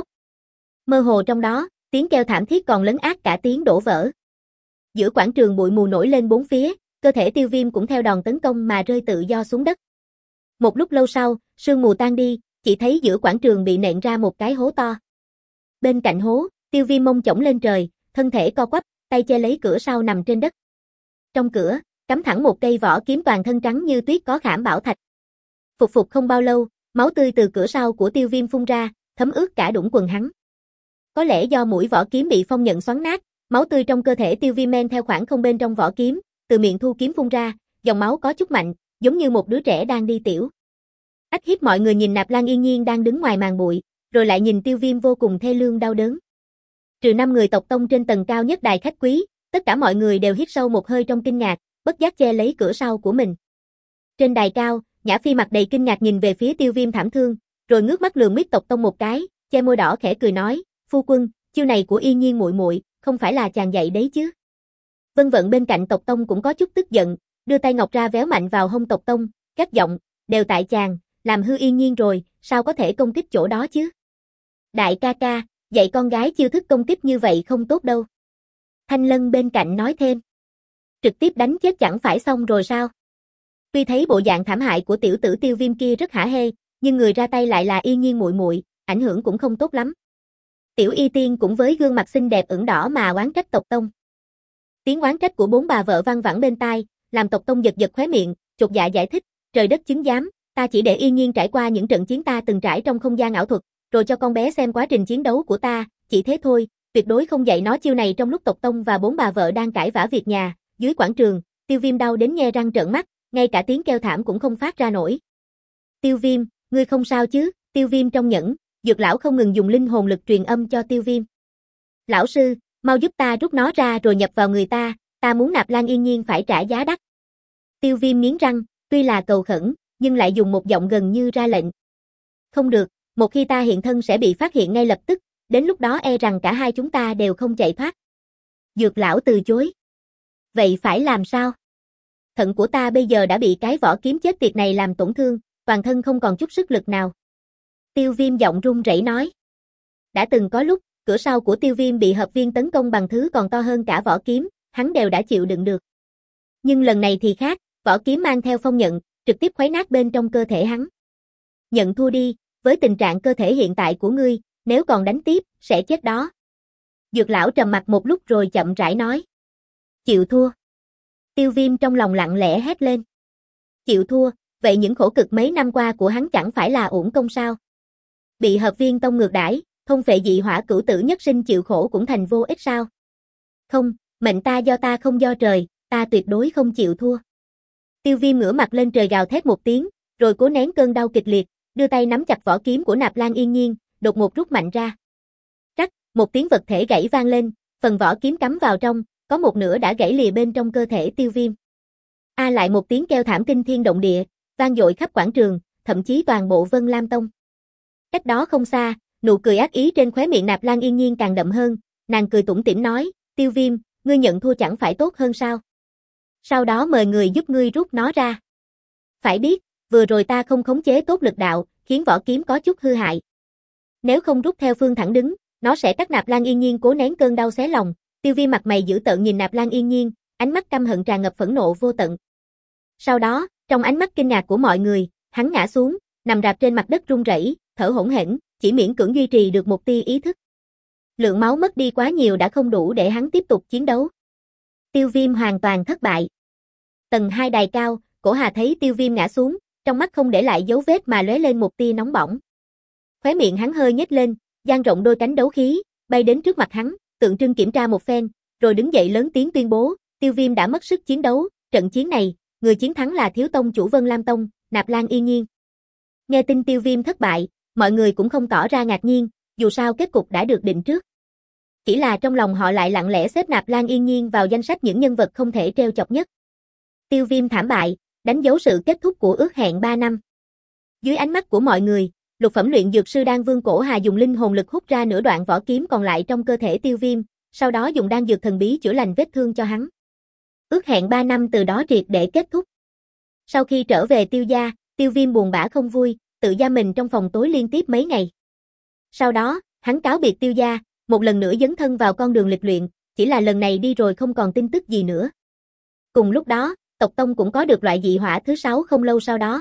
Mơ hồ trong đó, tiếng kêu thảm thiết còn lấn át cả tiếng đổ vỡ. Giữa quảng trường bụi mù nổi lên bốn phía, cơ thể Tiêu Viêm cũng theo đòn tấn công mà rơi tự do xuống đất. Một lúc lâu sau, sương mù tan đi, chỉ thấy giữa quảng trường bị nện ra một cái hố to. Bên cạnh hố, Tiêu Viêm mông chổng lên trời, thân thể co quắp, tay che lấy cửa sau nằm trên đất. Trong cửa, cắm thẳng một cây vỏ kiếm toàn thân trắng như tuyết có khảm bảo thạch. Phục không bao lâu, máu tươi từ cửa sau của Tiêu Viêm phun ra, thấm ướt cả đũng quần hắn. Có lẽ do mũi vỏ kiếm bị phong nhận xoắn nát, máu tươi trong cơ thể Tiêu Viêm men theo khoảng không bên trong vỏ kiếm, từ miệng thu kiếm phun ra, dòng máu có chút mạnh, giống như một đứa trẻ đang đi tiểu. Ách hiếp mọi người nhìn Nạp Lan Yên Nhiên đang đứng ngoài màn bụi, rồi lại nhìn Tiêu Viêm vô cùng thê lương đau đớn. Trừ 5 người tộc tông trên tầng cao nhất đài khách quý, tất cả mọi người đều hít sâu một hơi trong kinh ngạc, bất giác che lấy cửa sau của mình. Trên đài cao, Nhã Phi mặt đầy kinh ngạc nhìn về phía Tiêu Viêm thảm thương, rồi ngước mắt lườm Mít tộc tông một cái, che môi đỏ khẽ cười nói, phu quân, chiêu này của Yên Nhiên muội muội, không phải là chàng dạy đấy chứ? Vân Vận bên cạnh tộc tông cũng có chút tức giận, đưa tay ngọc ra véo mạnh vào hông tộc tông, gắt giọng, đều tại chàng, làm hư Yên Nhiên rồi, sao có thể công kích chỗ đó chứ? Đại ca ca, dạy con gái chiêu thức công kích như vậy không tốt đâu. Thanh Lân bên cạnh nói thêm, trực tiếp đánh chết chẳng phải xong rồi sao? Tuy thấy bộ dạng thảm hại của tiểu tử Tiêu Viêm kia rất hả hê, nhưng người ra tay lại là Yên Nhiên muội muội, ảnh hưởng cũng không tốt lắm. Tiểu Y Tiên cũng với gương mặt xinh đẹp ửng đỏ mà oán trách tộc tông. Tiếng oán trách của 4 bà vợ vang vẳng bên tai, làm tộc tông giật giật khóe miệng, chột dạ giải thích, trời đất chứng giám, Ta chỉ để Yên Nhiên trải qua những trận chiến ta từng trải trong không gian ảo thuật, rồi cho con bé xem quá trình chiến đấu của ta, chỉ thế thôi, tuyệt đối không dạy nó chiêu này trong lúc tộc tông và bốn bà vợ đang cãi vã việc nhà. Dưới quảng trường, Tiêu Viêm đau đến nhe răng trợn mắt, ngay cả tiếng kêu thảm cũng không phát ra nổi. Tiêu Viêm, ngươi không sao chứ? Tiêu Viêm trong nhẫn, Dược lão không ngừng dùng linh hồn lực truyền âm cho Tiêu Viêm. Lão sư, mau giúp ta rút nó ra rồi nhập vào người ta muốn nạp Lan Yên Nhiên phải trả giá đắt. Tiêu Viêm nghiến răng, tuy là cầu khẩn, nhưng lại dùng một giọng gần như ra lệnh. Không được, một khi ta hiện thân sẽ bị phát hiện ngay lập tức, đến lúc đó e rằng cả hai chúng ta đều không chạy thoát. Dược lão từ chối. Vậy phải làm sao? Thận của ta bây giờ đã bị cái vỏ kiếm chết tiệt này làm tổn thương, toàn thân không còn chút sức lực nào. Tiêu Viêm giọng run rẩy nói. Đã từng có lúc, cửa sau của Tiêu Viêm bị hợp viên tấn công bằng thứ còn to hơn cả vỏ kiếm, hắn đều đã chịu đựng được. Nhưng lần này thì khác, vỏ kiếm mang theo phong nhận, trực tiếp khuấy nát bên trong cơ thể hắn. Nhận thua đi, với tình trạng cơ thể hiện tại của ngươi, nếu còn đánh tiếp, sẽ chết đó. Dược lão trầm mặt một lúc rồi chậm rãi nói. Chịu thua. Tiêu Viêm trong lòng lặng lẽ hét lên. Chịu thua, vậy những khổ cực mấy năm qua của hắn chẳng phải là uổng công sao? Bị hợp viên tông ngược đãi, thôn phệ dị hỏa cửu tử nhất sinh chịu khổ cũng thành vô ích sao? Không, mệnh ta do ta không do trời, ta tuyệt đối không chịu thua. Tiêu Viêm ngửa mặt lên trời gào thét một tiếng, rồi cố nén cơn đau kịch liệt, đưa tay nắm chặt vỏ kiếm của nạp Lan Yên Nhiên, đột ngột rút mạnh ra. Rắc, một tiếng vật thể gãy vang lên, phần vỏ kiếm cắm vào trong, có một nửa đã gãy lìa bên trong cơ thể Tiêu Viêm. Lại một tiếng kêu thảm kinh thiên động địa, vang dội khắp quảng trường, thậm chí toàn bộ Vân Lam Tông. Cách đó không xa, nụ cười ác ý trên khóe miệng nạp Lan Yên Nhiên càng đậm hơn, nàng cười tủm tỉm nói, Tiêu Viêm, ngươi nhận thua chẳng phải tốt hơn sao? Sau đó mời người giúp ngươi rút nó ra. Phải biết, vừa rồi ta không khống chế tốt lực đạo, khiến vỏ kiếm có chút hư hại. Nếu không rút theo phương thẳng đứng, nó sẽ cắt nạp Lan Yên Nhiên cố nén cơn đau xé lòng. Tiêu Viêm mặt mày dữ tợn nhìn nạp Lan Yên Nhiên, ánh mắt căm hận tràn ngập phẫn nộ vô tận. Sau đó, trong ánh mắt kinh ngạc của mọi người, hắn ngã xuống, nằm rạp trên mặt đất run rẩy, thở hổn hển, chỉ miễn cưỡng duy trì được một tia ý thức. Lượng máu mất đi quá nhiều đã không đủ để hắn tiếp tục chiến đấu. Tiêu Viêm hoàn toàn thất bại. Tầng 2 đài cao, Cổ Hà thấy Tiêu Viêm ngã xuống, trong mắt không để lại dấu vết mà lóe lên một tia nóng bỏng. Khóe miệng hắn hơi nhếch lên, dang rộng đôi cánh đấu khí, bay đến trước mặt hắn, tượng trưng kiểm tra một phen, rồi đứng dậy lớn tiếng tuyên bố, Tiêu Viêm đã mất sức chiến đấu, trận chiến này, người chiến thắng là thiếu tông chủ Vân Lam Tông, Nạp Lan Yên Nhiên. Nghe tin Tiêu Viêm thất bại, mọi người cũng không tỏ ra ngạc nhiên, dù sao kết cục đã được định trước. Chỉ là trong lòng họ lại lặng lẽ xếp Nạp Lan Yên Nhiên vào danh sách những nhân vật không thể trêu chọc nhất. Tiêu Viêm thảm bại, đánh dấu sự kết thúc của ước hẹn 3 năm. Dưới ánh mắt của mọi người, lục phẩm luyện dược sư Đan Vương Cổ Hà dùng linh hồn lực hút ra nửa đoạn vỏ kiếm còn lại trong cơ thể Tiêu Viêm, sau đó dùng đan dược thần bí chữa lành vết thương cho hắn. Ước hẹn 3 năm từ đó triệt để kết thúc. Sau khi trở về Tiêu gia, Tiêu Viêm buồn bã không vui, tự giam mình trong phòng tối liên tiếp mấy ngày. Sau đó, hắn cáo biệt Tiêu gia, một lần nữa dấn thân vào con đường lịch luyện, chỉ là lần này đi rồi không còn tin tức gì nữa. Cùng lúc đó, tộc tông cũng có được loại dị hỏa thứ 6 không lâu sau đó.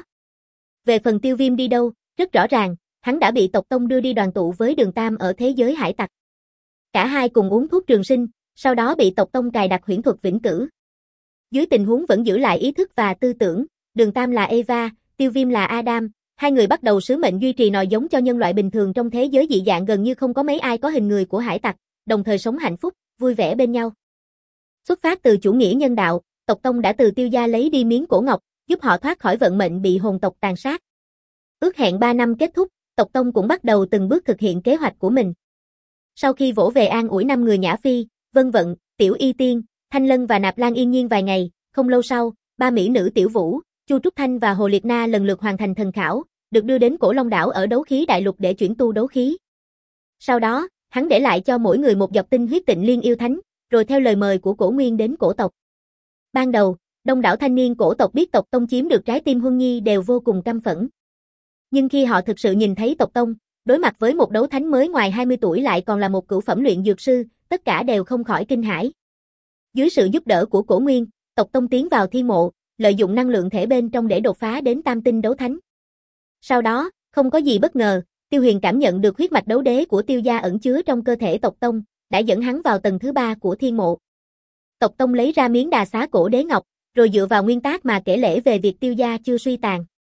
Về phần Tiêu Viêm đi đâu, rất rõ ràng, hắn đã bị tộc tông đưa đi đoàn tụ với Đường Tam ở thế giới hải tặc. Cả hai cùng uống thuốc trường sinh, sau đó bị tộc tông cài đặt huyễn thuật vĩnh cửu. Dưới tình huống vẫn giữ lại ý thức và tư tưởng, Đường Tam là Eva, Tiêu Viêm là Adam, hai người bắt đầu sứ mệnh duy trì nòi giống cho nhân loại bình thường trong thế giới dị dạng gần như không có mấy ai có hình người của hải tặc, đồng thời sống hạnh phúc, vui vẻ bên nhau. Xuất phát từ chủ nghĩa nhân đạo, tộc tông đã từ Tiêu gia lấy đi miếng cổ ngọc, giúp họ thoát khỏi vận mệnh bị hồn tộc tàn sát. Ước hẹn 3 năm kết thúc, tộc tông cũng bắt đầu từng bước thực hiện kế hoạch của mình. Sau khi vỗ về an ủi 5 người Nhã Phi, Vân Vận, Tiểu Y Tiên, Thanh Lân và Nạp Lan Yên Nhiên vài ngày, không lâu sau, ba mỹ nữ Tiểu Vũ, Chu Trúc Thanh và Hồ Liệt Na lần lượt hoàn thành thần khảo, được đưa đến Cổ Long đảo ở đấu khí đại lục để chuyển tu đấu khí. Sau đó, hắn để lại cho mỗi người một giọt tinh huyết Tịnh Liên yêu thánh, rồi theo lời mời của Cổ Nguyên đến cổ tộc. Ban đầu, đông đảo thanh niên cổ tộc biết tộc tông chiếm được trái tim Huân Nhi đều vô cùng căm phẫn. Nhưng khi họ thực sự nhìn thấy tộc tông, đối mặt với một đấu thánh mới ngoài 20 tuổi lại còn là một cửu phẩm luyện dược sư, tất cả đều không khỏi kinh hãi. Dưới sự giúp đỡ của Cổ Nguyên, tộc tông tiến vào thiên mộ, lợi dụng năng lượng thể bên trong để đột phá đến tam tinh đấu thánh. Sau đó, không có gì bất ngờ, Tiêu Huyền cảm nhận được huyết mạch đấu đế của Tiêu gia ẩn chứa trong cơ thể tộc tông, đã dẫn hắn vào tầng thứ 3 của thiên mộ. Tộc tông lấy ra miếng đà xá cổ đế ngọc, rồi dựa vào nguyên tắc mà kể lể về việc Tiêu gia chưa suy tàn.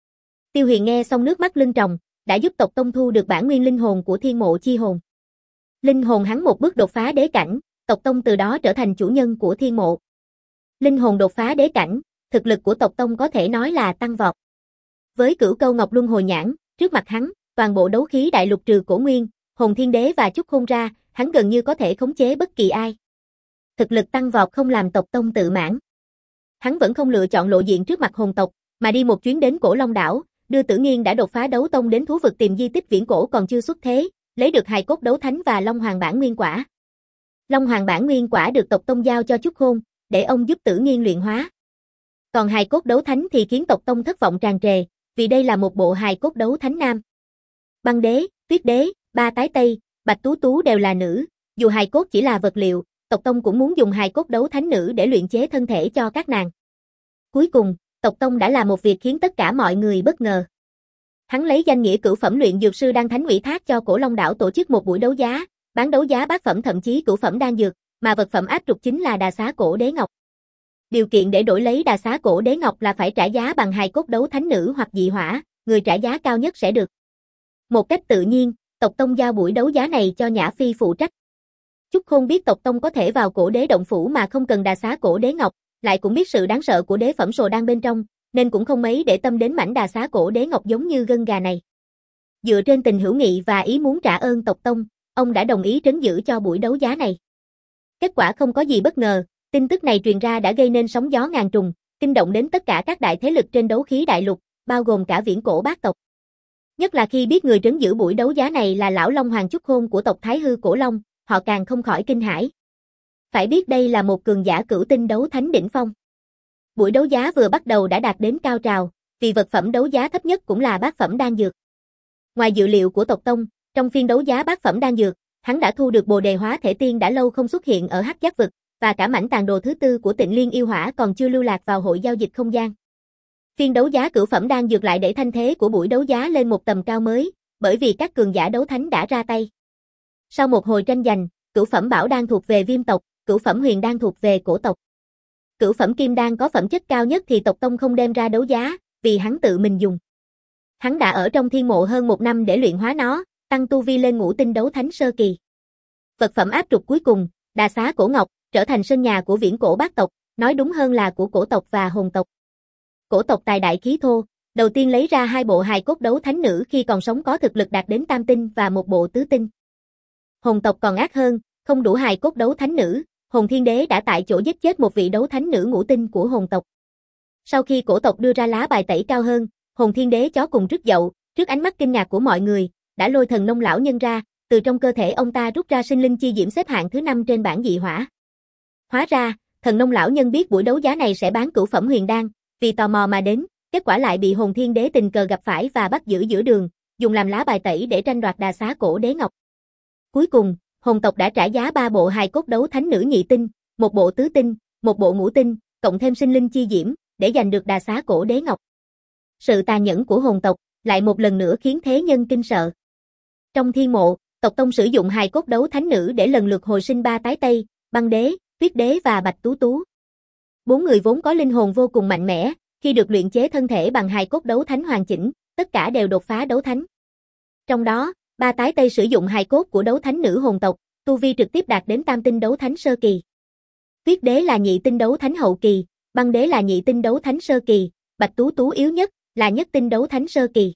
Tiêu Huyền nghe xong nước mắt lưng tròng, đã giúp tộc tông thu được bản nguyên linh hồn của Thiên Mộ Chi Hồn. Linh hồn hắn một bước đột phá đế cảnh, tộc tông từ đó trở thành chủ nhân của Thiên Mộ. Linh hồn đột phá đế cảnh, thực lực của tộc tông có thể nói là tăng vọt. Với Cửu Câu Ngọc Luân Hồi Nhãn, trước mặt hắn, toàn bộ đấu khí đại lục trừ Cổ Nguyên, Hồn Thiên Đế và Chúc Khôn ra, hắn gần như có thể khống chế bất kỳ ai. Thực lực tăng vọt không làm tộc tông tự mãn. Hắn vẫn không lựa chọn lộ diện trước mặt hồn tộc, mà đi một chuyến đến Cổ Long đảo, đưa Tử Nghiên đã đột phá đấu tông đến thú vực tìm di tích viễn cổ còn chưa xuất thế, lấy được hài cốt đấu thánh và Long Hoàng bản nguyên quả. Long Hoàng bản nguyên quả được tộc tông giao cho Chúc Khôn, để ông giúp Tử Nghiên luyện hóa. Còn hài cốt đấu thánh thì khiến tộc tông thất vọng tràn trề, vì đây là một bộ hài cốt đấu thánh nam. Băng Đế, Tuyết Đế, Ba Tái Tây, Bạch Tú Tú đều là nữ, dù hài cốt chỉ là vật liệu, tộc tông cũng muốn dùng hài cốt đấu thánh nữ để luyện chế thân thể cho các nàng. Cuối cùng, tộc tông đã làm một việc khiến tất cả mọi người bất ngờ. Hắn lấy danh nghĩa cửu phẩm luyện dược sư đan thánh ủy thác cho Cổ Long đảo tổ chức một buổi đấu giá, bán đấu giá bát phẩm thậm chí cửu phẩm đan dược, mà vật phẩm áp trục chính là đà xá cổ đế ngọc. Điều kiện để đổi lấy đà xá cổ đế ngọc là phải trả giá bằng hài cốt đấu thánh nữ hoặc dị hỏa, người trả giá cao nhất sẽ được. Một cách tự nhiên, tộc tông giao buổi đấu giá này cho Nhã Phi phụ trách. Chúc Khôn biết tộc tông có thể vào cổ đế động phủ mà không cần đà xá cổ đế ngọc, lại cũng biết sự đáng sợ của đế phẩm sồ đan bên trong, nên cũng không mấy để tâm đến mảnh đà xá cổ đế ngọc giống như gân gà này. Dựa trên tình hữu nghị và ý muốn trả ơn tộc tông, ông đã đồng ý trấn giữ cho buổi đấu giá này. Kết quả không có gì bất ngờ, tin tức này truyền ra đã gây nên sóng gió ngàn trùng, kinh động đến tất cả các đại thế lực trên đấu khí đại lục, bao gồm cả viễn cổ bát tộc. Nhất là khi biết người trấn giữ buổi đấu giá này là lão Long Hoàng Chúc Khôn của tộc Thái Hư Cổ Long, họ càng không khỏi kinh hãi. Phải biết đây là một cường giả cửu tinh đấu thánh đỉnh phong. Buổi đấu giá vừa bắt đầu đã đạt đến cao trào, vì vật phẩm đấu giá thấp nhất cũng là bát phẩm đan dược. Ngoài dự liệu của tộc tông, trong phiên đấu giá bát phẩm đan dược, hắn đã thu được Bồ Đề Hóa Thể Tiên đã lâu không xuất hiện ở Hắc Giác vực, và cả mảnh tàn đồ thứ tư của Tịnh Liên Yêu Hỏa còn chưa lưu lạc vào hội giao dịch không gian. Phiên đấu giá cửu phẩm đan dược lại đẩy thanh thế của buổi đấu giá lên một tầm cao mới, bởi vì các cường giả đấu thánh đã ra tay. Sau một hồi tranh giành, cửu phẩm bảo đan thuộc về Viêm tộc, cửu phẩm huyền đan thuộc về Cổ tộc. Cửu phẩm kim đan có phẩm chất cao nhất thì tộc tông không đem ra đấu giá, vì hắn tự mình dùng. Hắn đã ở trong thiên mộ hơn 1 năm để luyện hóa nó, tăng tu vi lên ngũ tinh đấu thánh sơ kỳ. Vật phẩm áp trục cuối cùng, đà xá cổ ngọc, trở thành sân nhà của viễn cổ bát tộc, nói đúng hơn là của cổ tộc và hồn tộc. Cổ tộc tài đại khí thô, đầu tiên lấy ra 2 bộ hài cốt đấu thánh nữ khi còn sống có thực lực đạt đến tam tinh và một bộ tứ tinh. Hồn tộc còn ác hơn, không đủ hài cốt đấu thánh nữ, Hồn Thiên Đế đã tại chỗ giết chết một vị đấu thánh nữ ngũ tinh của hồn tộc. Sau khi cổ tộc đưa ra lá bài tẩy cao hơn, Hồn Thiên Đế chó cùng rứt dậu, trước ánh mắt kinh ngạc của mọi người, đã lôi thần nông lão nhân ra, từ trong cơ thể ông ta rút ra sinh linh chi diễm xếp hạng thứ 5 trên bảng dị hỏa. Hóa ra, thần nông lão nhân biết buổi đấu giá này sẽ bán cửu phẩm huyền đan, vì tò mò mà đến, kết quả lại bị Hồn Thiên Đế tình cờ gặp phải và bắt giữ giữa đường, dùng làm lá bài tẩy để tranh đoạt đà xá cổ đế ngọc. Cuối cùng, hồn tộc đã trả giá 3 bộ hài cốt đấu thánh nữ nhị tinh, một bộ tứ tinh, một bộ ngũ tinh, cộng thêm sinh linh chi diễm, để giành được đà xá cổ đế ngọc. Sự tàn nhẫn của hồn tộc lại một lần nữa khiến thế nhân kinh sợ. Trong thiên mộ, tộc tông sử dụng hài cốt đấu thánh nữ để lần lượt hồi sinh 3 tái tây, Băng Đế, Tuyết Đế và Bạch Tú Tú. 4 người vốn có linh hồn vô cùng mạnh mẽ, khi được luyện chế thân thể bằng hài cốt đấu thánh hoàn chỉnh, tất cả đều đột phá đấu thánh. Trong đó, 3 tái tây sử dụng hài cốt của đấu thánh nữ hồn tộc, tu vi trực tiếp đạt đến tam tinh đấu thánh sơ kỳ. Tuyết Đế là nhị tinh đấu thánh hậu kỳ, Băng Đế là nhị tinh đấu thánh sơ kỳ, Bạch Tú Tú yếu nhất, là nhất tinh đấu thánh sơ kỳ.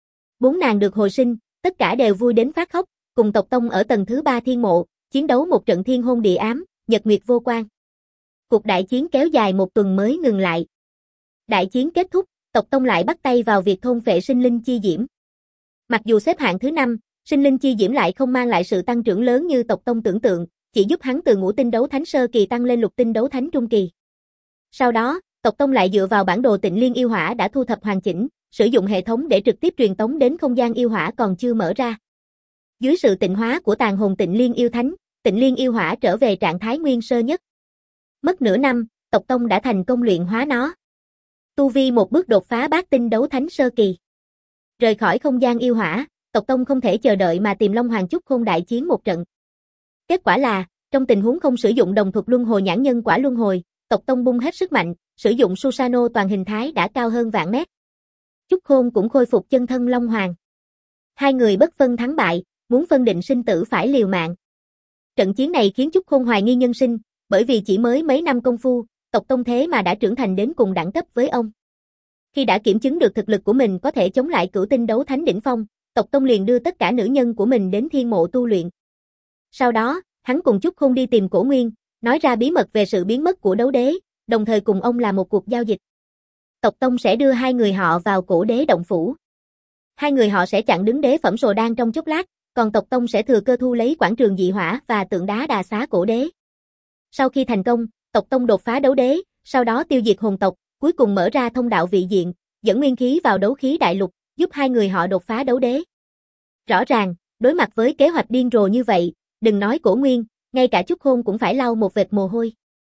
4 nàng được hồi sinh, tất cả đều vui đến phát khóc, cùng tộc tông ở tầng thứ 3 thiên mộ, chiến đấu một trận thiên hôn địa ám, nhật nguyệt vô quang. Cuộc đại chiến kéo dài 1 tuần mới ngừng lại. Đại chiến kết thúc, tộc tông lại bắt tay vào việc thôn phệ sinh linh chi diễm. Mặc dù xếp hạng thứ 5, sinh linh chi diễm lại không mang lại sự tăng trưởng lớn như tộc tông tưởng tượng, chỉ giúp hắn từ ngũ tinh đấu thánh sơ kỳ tăng lên lục tinh đấu thánh trung kỳ. Sau đó, tộc tông lại dựa vào bản đồ Tịnh Liên Yêu Hỏa đã thu thập hoàn chỉnh, sử dụng hệ thống để trực tiếp truyền tống đến không gian yêu hỏa còn chưa mở ra. Dưới sự tịnh hóa của tàn hồn Tịnh Liên Yêu Thánh, Tịnh Liên Yêu Hỏa trở về trạng thái nguyên sơ nhất. Mất nửa năm, tộc tông đã thành công luyện hóa nó. Tu vi một bước đột phá bát tinh đấu thánh sơ kỳ. Rời khỏi không gian yêu hỏa, tộc tông không thể chờ đợi mà tìm Long Hoàng Chúc Khôn đại chiến một trận. Kết quả là, trong tình huống không sử dụng đồng thuật luân hồi nhãn nhân quả luân hồi, tộc tông bung hết sức mạnh, sử dụng Susanoo toàn hình thái đã cao hơn vạn mét. Chúc Khôn cũng khôi phục chân thân Long Hoàng. Hai người bất phân thắng bại, muốn phân định sinh tử phải liều mạng. Trận chiến này khiến Chúc Khôn hoài nghi nhân sinh, bởi vì chỉ mới mấy năm công phu, tộc Tông thế mà đã trưởng thành đến cùng đẳng cấp với ông. Khi đã kiểm chứng được thực lực của mình có thể chống lại cửu tinh đấu thánh đỉnh phong, tộc Tông liền đưa tất cả nữ nhân của mình đến thiên mộ tu luyện. Sau đó, hắn cùng Chúc Khôn đi tìm Cổ Nguyên, nói ra bí mật về sự biến mất của đấu đế, đồng thời cùng ông làm một cuộc giao dịch. Tộc Tông sẽ đưa hai người họ vào cổ đế động phủ. Hai người họ sẽ chặn đứng đế phẩm Sồ Đan trong chốc lát, còn tộc Tông sẽ thừa cơ thu lấy quảng trường dị hỏa và tượng đá Đà Xá cổ đế. Sau khi thành công, tộc Tông đột phá đấu đế, sau đó tiêu diệt hồn tộc, cuối cùng mở ra thông đạo vị diện, dẫn nguyên khí vào đấu khí đại lục, giúp hai người họ đột phá đấu đế. Rõ ràng, đối mặt với kế hoạch điên rồ như vậy, đừng nói Cổ Nguyên, ngay cả Chúc Khôn cũng phải lau một vệt mồ hôi.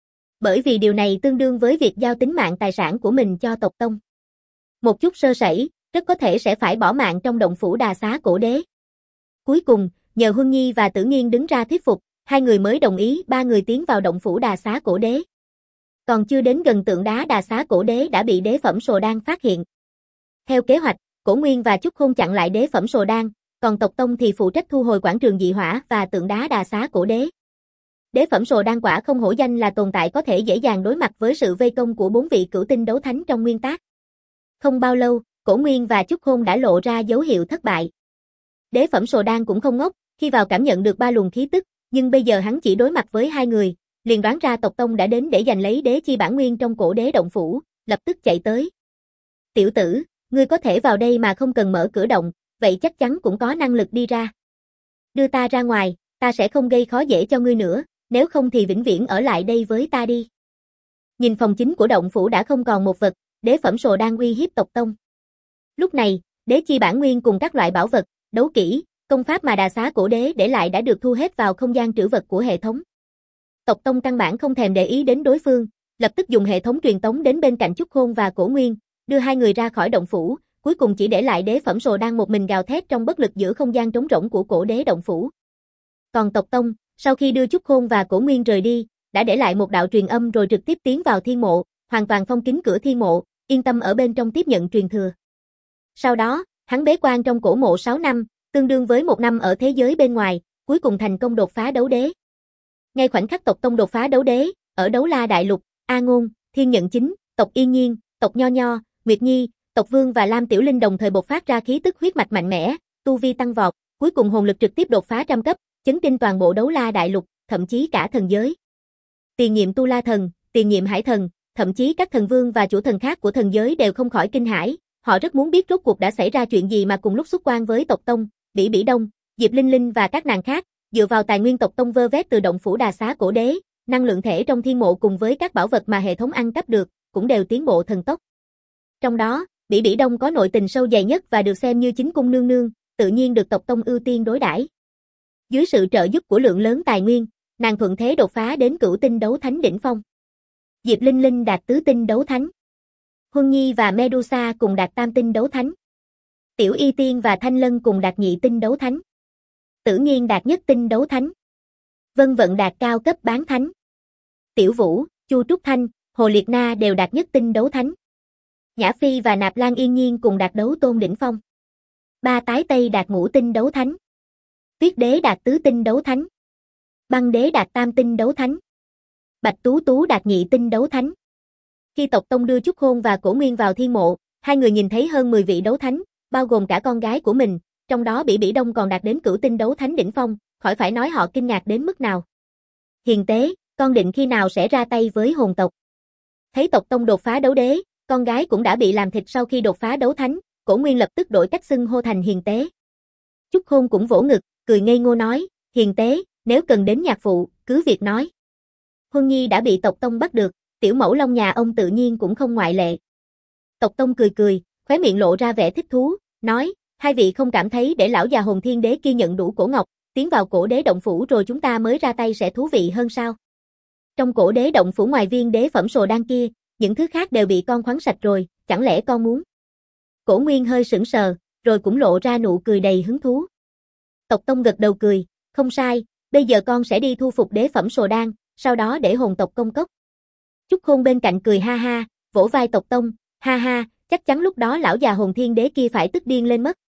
Bởi vì điều này tương đương với việc giao tính mạng tài sản của mình cho tộc Tông. Một chút sơ sẩy, rất có thể sẽ phải bỏ mạng trong động phủ Đà Xá cổ đế. Cuối cùng, nhờ Huân Nhi và Tử Nghiên đứng ra thuyết phục, hai người mới đồng ý ba người tiến vào động phủ Đà Xá cổ đế. Còn chưa đến gần tượng đá Đà Xá cổ đế đã bị đế phẩm Sồ Đan phát hiện. Theo kế hoạch, Cổ Nguyên và Chúc Khôn chặn lại đế phẩm Sồ Đan, còn tộc Tông thì phụ trách thu hồi quảng trường dị hỏa và tượng đá Đà Xá cổ đế. Đế phẩm Sồ Đan quả không hổ danh là tồn tại có thể dễ dàng đối mặt với sự vây công của 4 vị cửu tinh đấu thánh trong nguyên tác. Không bao lâu, Cổ Nguyên và Chúc Khôn đã lộ ra dấu hiệu thất bại. Đế phẩm Sồ Đan cũng không ngốc, khi vào cảm nhận được 3 luồng khí tức, nhưng bây giờ hắn chỉ đối mặt với 2 người, liền đoán ra tộc Tông đã đến để giành lấy đế chi bản nguyên trong cổ đế động phủ, lập tức chạy tới. Tiểu tử, ngươi có thể vào đây mà không cần mở cửa động, vậy chắc chắn cũng có năng lực đi ra. Đưa ta ra ngoài, ta sẽ không gây khó dễ cho ngươi nữa, nếu không thì vĩnh viễn ở lại đây với ta đi. Nhìn phòng chính của động phủ đã không còn một vật, đế phẩm Sồ Đan uy hiếp tộc Tông. Lúc này, đế chi bản nguyên cùng các loại bảo vật, đấu kỹ, công pháp mà Đà Xá cổ đế để lại đã được thu hết vào không gian trữ vật của hệ thống. Tộc Tông căn bản không thèm để ý đến đối phương, lập tức dùng hệ thống truyền tống đến bên cạnh Chúc Khôn và Cổ Nguyên, đưa hai người ra khỏi động phủ, cuối cùng chỉ để lại đế phẩm Sồ Đan một mình gào thét trong bất lực giữa không gian trống rỗng của cổ đế động phủ. Còn tộc Tông, sau khi đưa Chúc Khôn và Cổ Nguyên rời đi, đã để lại một đạo truyền âm rồi trực tiếp tiến vào thiên mộ, hoàn toàn phong kín cửa thiên mộ, yên tâm ở bên trong tiếp nhận truyền thừa. Sau đó, hắn bế quan trong cổ mộ 6 năm, tương đương với 1 năm ở thế giới bên ngoài, cuối cùng thành công đột phá đấu đế. Ngay khoảnh khắc tộc Tông đột phá đấu đế, ở Đấu La Đại Lục, A Ngôn, Thiên Nhận Chính, tộc Yên Nhiên, tộc Nho Nho, Nguyệt Nhi, tộc Vương và Lam Tiểu Linh đồng thời bộc phát ra khí tức huyết mạch mạnh mẽ, tu vi tăng vọt, cuối cùng hồn lực trực tiếp đột phá trăm cấp, chấn kinh toàn bộ Đấu La Đại Lục, thậm chí cả thần giới. Tiền nhiệm Tu La Thần, tiền nhiệm Hải Thần, thậm chí các thần vương và chủ thần khác của thần giới đều không khỏi kinh hãi, họ rất muốn biết rốt cuộc đã xảy ra chuyện gì mà cùng lúc xuất quan với tộc Tông, Bỉ Bỉ Đông, Diệp Linh Linh và các nàng khác, dựa vào tài nguyên tộc Tông vơ vét từ động phủ Đà Xá cổ đế, năng lượng thể trong thiên mộ cùng với các bảo vật mà hệ thống ăn cắp được, cũng đều tiến bộ thần tốc. Trong đó, Bỉ Bỉ Đông có nội tình sâu dày nhất và được xem như chính cung nương nương, tự nhiên được tộc Tông ưu tiên đối đãi. Dưới sự trợ giúp của lượng lớn tài nguyên, nàng thuận thế đột phá đến cửu tinh đấu thánh đỉnh phong. Diệp Linh Linh đạt tứ tinh đấu thánh. Huân Nhi và Medusa cùng đạt tam tinh đấu thánh. Tiểu Y Tiên và Thanh Lân cùng đạt nhị tinh đấu thánh. Tử Nghiên đạt nhất tinh đấu thánh. Vân Vận đạt cao cấp bán thánh. Tiểu Vũ, Chu Trúc Thanh, Hồ Liệt Na đều đạt nhất tinh đấu thánh. Nhã Phi và Nạp Lan Yên Nhiên cùng đạt đấu tôn đỉnh phong. Ba Tái Tây đạt ngũ tinh đấu thánh. Tuyết Đế đạt tứ tinh đấu thánh. Băng Đế đạt tam tinh đấu thánh. Bạch Tú Tú đạt nhị tinh đấu thánh. Khi tộc Tông đưa Chúc Khôn và Cổ Nguyên vào thiên mộ, hai người nhìn thấy hơn 10 vị đấu thánh, bao gồm cả con gái của mình, trong đó Bỉ Bỉ Đông còn đạt đến cửu tinh đấu thánh đỉnh phong, khỏi phải nói họ kinh ngạc đến mức nào. Hiền Tế, con định khi nào sẽ ra tay với hồn tộc? Thấy tộc Tông đột phá đấu đế, con gái cũng đã bị làm thịt sau khi đột phá đấu thánh, Cổ Nguyên lập tức đổi cách xưng hô thành Hiền Tế. Chúc Khôn cũng vỗ ngực, cười ngây ngô nói, Hiền Tế, nếu cần đến nhạc phụ, cứ việc nói. Huân Nhi đã bị tộc Tông bắt được, tiểu mẫu Long nhà ông tự nhiên cũng không ngoại lệ. Tộc Tông cười cười, khóe miệng lộ ra vẻ thích thú, nói, hai vị không cảm thấy để lão già hồn thiên đế kia nhận đủ cổ ngọc, tiến vào cổ đế động phủ rồi chúng ta mới ra tay sẽ thú vị hơn sao? Trong cổ đế động phủ ngoài viên đế phẩm Sồ Đan kia, những thứ khác đều bị con khoắn sạch rồi, chẳng lẽ con muốn? Cổ Nguyên hơi sững sờ, rồi cũng lộ ra nụ cười đầy hứng thú. Tộc Tông gật đầu cười, không sai, bây giờ con sẽ đi thu phục đế phẩm Sồ Đan, sau đó để hồn tộc công cốc. Chúc Khôn bên cạnh cười ha ha, vỗ vai tộc Tông, ha ha, chắc chắn lúc đó lão già hồn thiên đế kia phải tức điên lên mất.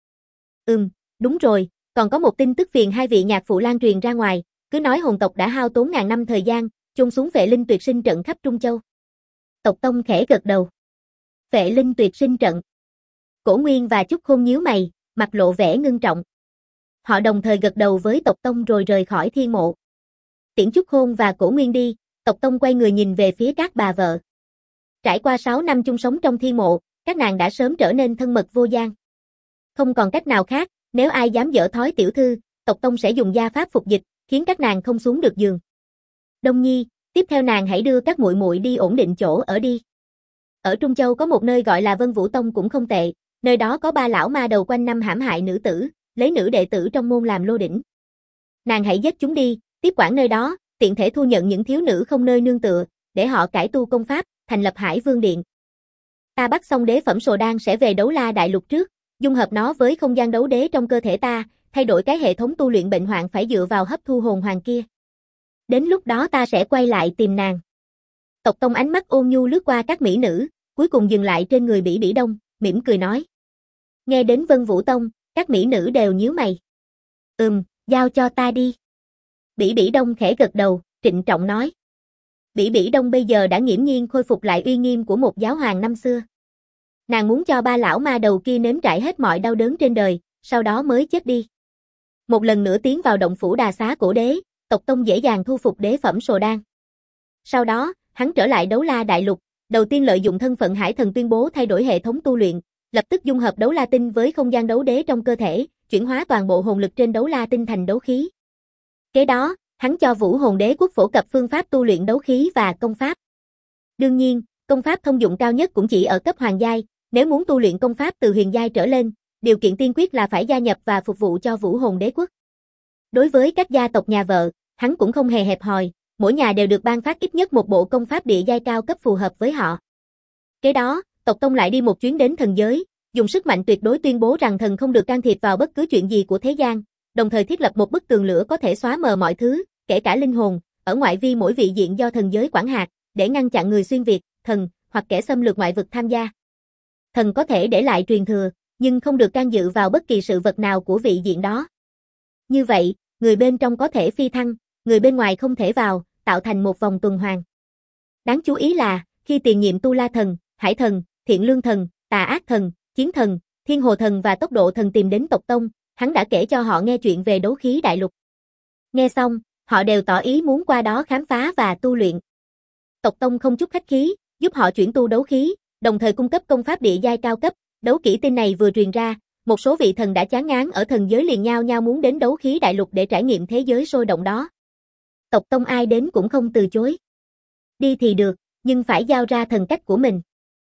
Đúng rồi, còn có một tin tức phiền hai vị nhạc phụ lan truyền ra ngoài, cứ nói hồn tộc đã hao tốn ngàn năm thời gian, chôn xuống Phệ Linh Tuyệt Sinh trận khắp Trung Châu. Tộc Tông khẽ gật đầu. Phệ Linh Tuyệt Sinh trận. Cổ Nguyên và Chúc Khôn nhíu mày, mặt lộ vẻ ngưng trọng. Họ đồng thời gật đầu với Tộc Tông rồi rời khỏi thiên mộ. Tiễn Chúc Khôn và Cổ Nguyên đi, Tộc Tông quay người nhìn về phía các bà vợ. Trải qua 6 năm chung sống trong thiên mộ, các nàng đã sớm trở nên thân mật vô gian. Không còn cách nào khác, nếu ai dám dở thói tiểu thư, Tộc Tông sẽ dùng gia pháp phục dịch, khiến các nàng không xuống được giường. Đông Nhi, tiếp theo nàng hãy đưa các muội muội đi ổn định chỗ ở đi. Ở Trung Châu có một nơi gọi là Vân Vũ Tông cũng không tệ, nơi đó có 3 lão ma đầu quanh năm hãm hại nữ tử, lấy nữ đệ tử trong môn làm lô đỉnh. Nàng hãy giết chúng đi, tiếp quản nơi đó, tiện thể thu nhận những thiếu nữ không nơi nương tựa, để họ cải tu công pháp, thành lập Hải Vương Điện. Ta bắt xong đế phẩm Sồ Đan sẽ về Đấu La Đại Lục trước, dung hợp nó với không gian đấu đế trong cơ thể ta, thay đổi cái hệ thống tu luyện bệnh hoạn phải dựa vào hấp thu hồn hoàng kia. Đến lúc đó ta sẽ quay lại tìm nàng. Tộc Tông ánh mắt ôn nhu lướt qua các mỹ nữ, cuối cùng dừng lại trên người Bỉ Bỉ Đông, mỉm cười nói. Nghe đến Vân Vũ Tông, các mỹ nữ đều nhíu mày. Giao cho ta đi. Bỉ Bỉ Đông khẽ gật đầu, trịnh trọng nói. Bỉ Bỉ Đông bây giờ đã nghiễm nhiên khôi phục lại uy nghiêm của một giáo hoàng năm xưa. Nàng muốn cho 3 lão ma đầu kia nếm trải hết mọi đau đớn trên đời, sau đó mới chết đi. Một lần nữa tiến vào động phủ Đà Xá Cổ Đế, Tộc Tông dễ dàng thu phục đế phẩm Sồ Đan. Sau đó, hắn trở lại Đấu La Đại Lục, đầu tiên lợi dụng thân phận Hải Thần tuyên bố thay đổi hệ thống tu luyện, lập tức dung hợp Đấu La Tinh với không gian đấu đế trong cơ thể, chuyển hóa toàn bộ hồn lực trên Đấu La Tinh thành đấu khí. Kế đó, hắn cho Vũ Hồn Đế Quốc phổ cập phương pháp tu luyện đấu khí và công pháp. Đương nhiên, công pháp thông dụng cao nhất cũng chỉ ở cấp hoàng giai, nếu muốn tu luyện công pháp từ huyền giai trở lên, điều kiện tiên quyết là phải gia nhập và phục vụ cho Vũ Hồn Đế Quốc. Đối với các gia tộc nhà vợ, hắn cũng không hề hẹp hòi, mỗi nhà đều được ban phát ít nhất một bộ công pháp địa giai cao cấp phù hợp với họ. Kế đó, Tộc Tông lại đi một chuyến đến thần giới, dùng sức mạnh tuyệt đối tuyên bố rằng thần không được can thiệp vào bất cứ chuyện gì của thế gian, đồng thời thiết lập một bức tường lửa có thể xóa mờ mọi thứ, kể cả linh hồn, ở ngoại vi mỗi vị diện do thần giới quản hạt, để ngăn chặn người xuyên việt, thần, hoặc kẻ xâm lược ngoại vực tham gia. Thần có thể để lại truyền thừa, nhưng không được can dự vào bất kỳ sự vật nào của vị diện đó. Như vậy, người bên trong có thể phi thăng, người bên ngoài không thể vào, tạo thành một vòng tuần hoàn. Đáng chú ý là, khi tiền nhiệm Tu La Thần, Hải Thần, Thiện Lương Thần, Tà Ác Thần, Chiến Thần, Thiên Hồ Thần và Tốc Độ Thần tìm đến Tộc Tông, hắn đã kể cho họ nghe chuyện về đấu khí đại lục. Nghe xong, họ đều tỏ ý muốn qua đó khám phá và tu luyện. Tộc Tông không chút khách khí, giúp họ chuyển tu đấu khí, đồng thời cung cấp công pháp địa giai cao cấp. Đấu kỹ tin này vừa truyền ra, một số vị thần đã chán ngán ở thần giới liền nhao nhao muốn đến đấu khí đại lục để trải nghiệm thế giới sôi động đó. Tộc Tông ai đến cũng không từ chối. Đi thì được, nhưng phải giao ra thần cách của mình.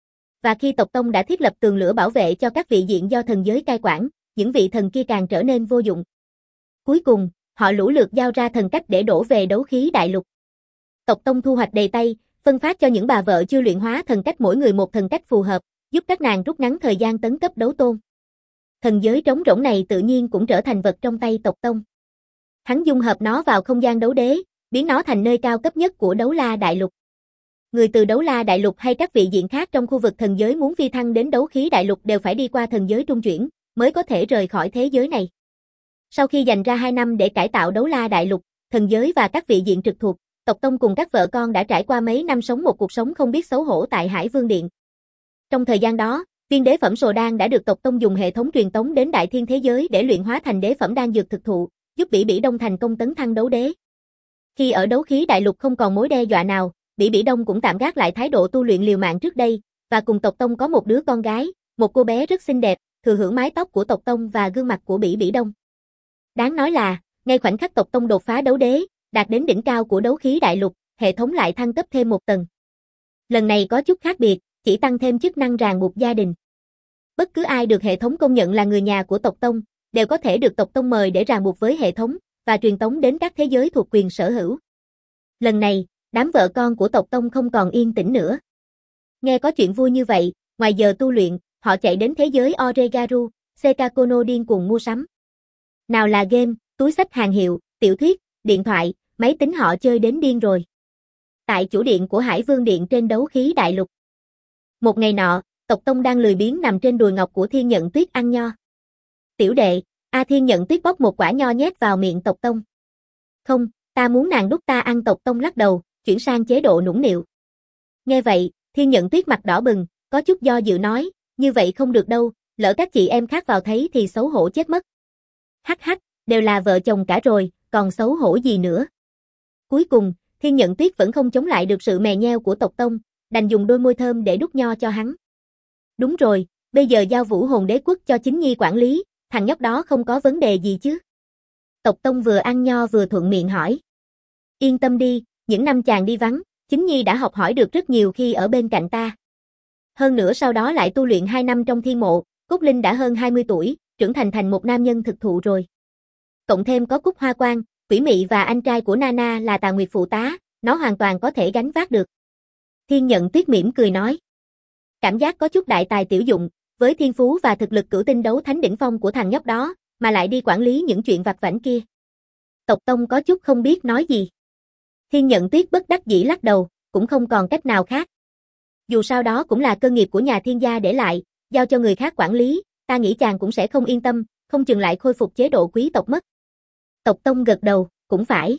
Và khi Tộc Tông đã thiết lập tường lửa bảo vệ cho các vị diện do thần giới cai quản, những vị thần kia càng trở nên vô dụng. Cuối cùng, họ lũ lượt giao ra thần cách để đổ về đấu khí đại lục. Tộc Tông thu hoạch đầy tay, phân phát cho những bà vợ chưa luyện hóa thần cách mỗi người một thần cách phù hợp, giúp các nàng rút ngắn thời gian tấn cấp đấu tôn. Thần giới trống rỗng này tự nhiên cũng trở thành vật trong tay Tộc Tông. Hắn dung hợp nó vào không gian đấu đế, biến nó thành nơi cao cấp nhất của Đấu La Đại Lục. Người từ Đấu La Đại Lục hay các vị diện khác trong khu vực thần giới muốn phi thăng đến đấu khí đại lục đều phải đi qua thần giới trung chuyển, mới có thể rời khỏi thế giới này. Sau khi dành ra 2 năm để cải tạo Đấu La Đại Lục, thần giới và các vị diện trực thuộc, Tộc Tông cùng các vợ con đã trải qua mấy năm sống một cuộc sống không biết xấu hổ tại Hải Vương Điện. Trong thời gian đó, viên đế phẩm Sồ Đan đã được Tộc Tông dùng hệ thống truyền tống đến Đại Thiên thế giới để luyện hóa thành đế phẩm đan dược thực thụ, giúp Bỉ Bỉ Đông thành công tấn thăng đấu đế. Khi ở đấu khí đại lục không còn mối đe dọa nào, Bỉ Bỉ Đông cũng tạm gác lại thái độ tu luyện liều mạng trước đây, và cùng Tộc Tông có một đứa con gái, một cô bé rất xinh đẹp, thừa hưởng mái tóc của Tộc Tông và gương mặt của Bỉ Bỉ Đông. Đáng nói là, ngay khoảnh khắc Tộc Tông đột phá đấu đế, đạt đến đỉnh cao của đấu khí đại lục, hệ thống lại thăng cấp thêm một tầng. Lần này có chút khác biệt, chỉ tăng thêm chức năng ràng buộc gia đình. Bất cứ ai được hệ thống công nhận là người nhà của Tộc Tông, đều có thể được Tộc Tông mời để ràng buộc với hệ thống, và truyền tống đến các thế giới thuộc quyền sở hữu. Lần này, đám vợ con của Tộc Tông không còn yên tĩnh nữa. Nghe có chuyện vui như vậy, ngoài giờ tu luyện, họ chạy đến thế giới Oregaru, Sekakono điên cuồng mua sắm. Nào là game, túi xách hàng hiệu, tiểu thuyết, điện thoại, máy tính họ chơi đến điên rồi. Tại chủ điện của Hải Vương Điện trên đấu khí đại lục. Một ngày nọ, Tộc Tông đang lười biếng nằm trên đùi ngọc của Thiên Nhận Tuyết ăn nho. Tiểu đệ, Thiên Nhận Tuyết bóc một quả nho nhét vào miệng Tộc Tông. Không, ta muốn nàng đút ta ăn. Tộc Tông lắc đầu, chuyển sang chế độ nũng nịu. Nghe vậy, Thiên Nhận Tuyết mặt đỏ bừng, có chút do dự nói, như vậy không được đâu, lỡ các chị em khác vào thấy thì xấu hổ chết mất. Hắc hắc, đều là vợ chồng cả rồi, còn xấu hổ gì nữa. Cuối cùng, Thiên Nhận Tuyết vẫn không chống lại được sự mè nheo của Tộc Tông, đành dùng đôi môi thơm để đút nho cho hắn. Đúng rồi, bây giờ giao Vũ Hồn Đế Quốc cho Chính Nhi quản lý, thằng nhóc đó không có vấn đề gì chứ? Tộc Tông vừa ăn nho vừa thuận miệng hỏi. Yên tâm đi, những năm chàng đi vắng, Chính Nhi đã học hỏi được rất nhiều khi ở bên cạnh ta. Hơn nữa sau đó lại tu luyện 2 năm trong thiên mộ, Cốt Linh đã hơn 20 tuổi, trưởng thành một nam nhân thực thụ rồi. Cộng thêm có Cúc Hoa Quang, Quỷ Mị và anh trai của Nana là Tà Nguyệt phụ tá, nó hoàn toàn có thể gánh vác được. Thiên Nhận Tuyết mỉm cười nói. Cảm giác có chút đại tài tiểu dụng, với thiên phú và thực lực cửu tinh đấu thánh đỉnh phong của thằng nhóc đó, mà lại đi quản lý những chuyện vặt vãnh kia. Tộc Tông có chút không biết nói gì. Thiên Nhận Tuyết bất đắc dĩ lắc đầu, cũng không còn cách nào khác. Dù sao đó cũng là cơ nghiệp của nhà Thiên gia để lại, giao cho người khác quản lý, ta nghĩ chàng cũng sẽ không yên tâm, không chừng lại khôi phục chế độ quý tộc mất. Tộc Tông gật đầu, cũng phải.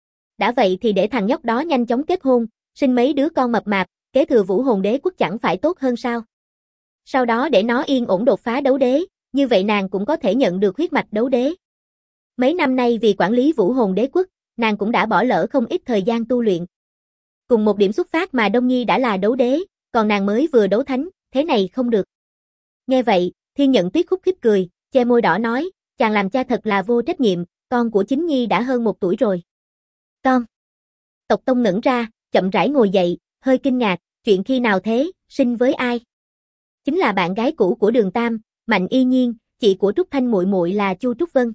Đã vậy thì để thằng nhóc đó nhanh chóng kết hôn, sinh mấy đứa con mập mạp, kế thừa Vũ Hồn Đế Quốc chẳng phải tốt hơn sao? Sau đó để nó yên ổn đột phá đấu đế, như vậy nàng cũng có thể nhận được huyết mạch đấu đế. Mấy năm nay vì quản lý Vũ Hồn Đế Quốc, nàng cũng đã bỏ lỡ không ít thời gian tu luyện. Cùng một điểm xuất phát mà Đông Nhi đã là đấu đế, còn nàng mới vừa đấu thánh, thế này không được. Nghe vậy, Thiên Nhận Tuyết khúc khích cười, che môi đỏ nói, chàng làm cha thật là vô trách nhiệm, con của Chính Nhi đã hơn 1 tuổi rồi. Con. Tộc Tông ngẩn ra, chậm rãi ngồi dậy, hơi kinh ngạc, chuyện khi nào thế, sinh với ai? Chính là bạn gái cũ của Đường Tam, Mạnh Y Nhiên, chị của Trúc Thanh muội muội là Chu Trúc Vân.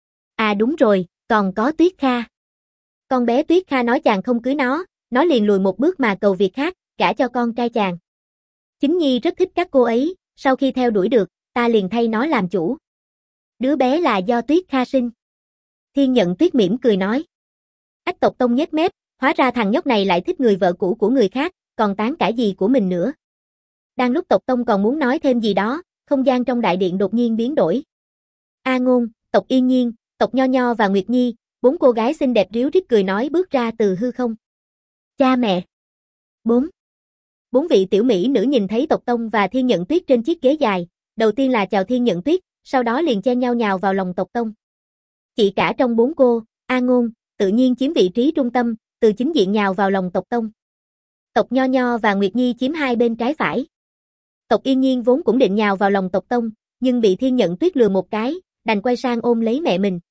À đúng rồi, còn có Tuyết Kha. Con bé Tuyết Kha nói chàng không cưới nó liền lùi một bước mà cầu việc khác, gả cho con trai chàng. Chính Nhi rất thích các cô ấy, sau khi theo đuổi được, ta liền thay nó làm chủ. Đứa bé là do Tuyết Kha sinh. Thiên Nhận Tuyết mỉm cười nói. Ách. Tộc Tông nhếch mép, hóa ra thằng nhóc này lại thích người vợ cũ của người khác, còn tán cả gì của mình nữa. Đang lúc Tộc Tông còn muốn nói thêm gì đó, không gian trong đại điện đột nhiên biến đổi. A Ngôn, Tộc Yên Nhiên, Tộc Nho Nho và Nguyệt Nhi, 4 cô gái xinh đẹp ríu rít cười nói bước ra từ hư không. Cha mẹ. 4 vị tiểu mỹ nữ nhìn thấy Tộc Tông và Thiên Nhận Tuyết trên chiếc ghế dài, đầu tiên là chào Thiên Nhận Tuyết, sau đó liền chen nhau nhào vào lòng Tộc Tông. Chị cả trong 4 cô, A Ngôn, tự nhiên chiếm vị trí trung tâm, từ chính diện nhào vào lòng Tộc Tông. Tộc Nho Nho và Nguyệt Nhi chiếm hai bên trái phải. Tộc Yên Nhiên vốn cũng định nhào vào lòng Tộc Tông, nhưng bị Thiên Nhận Tuyết lừa một cái, đành quay sang ôm lấy mẹ mình.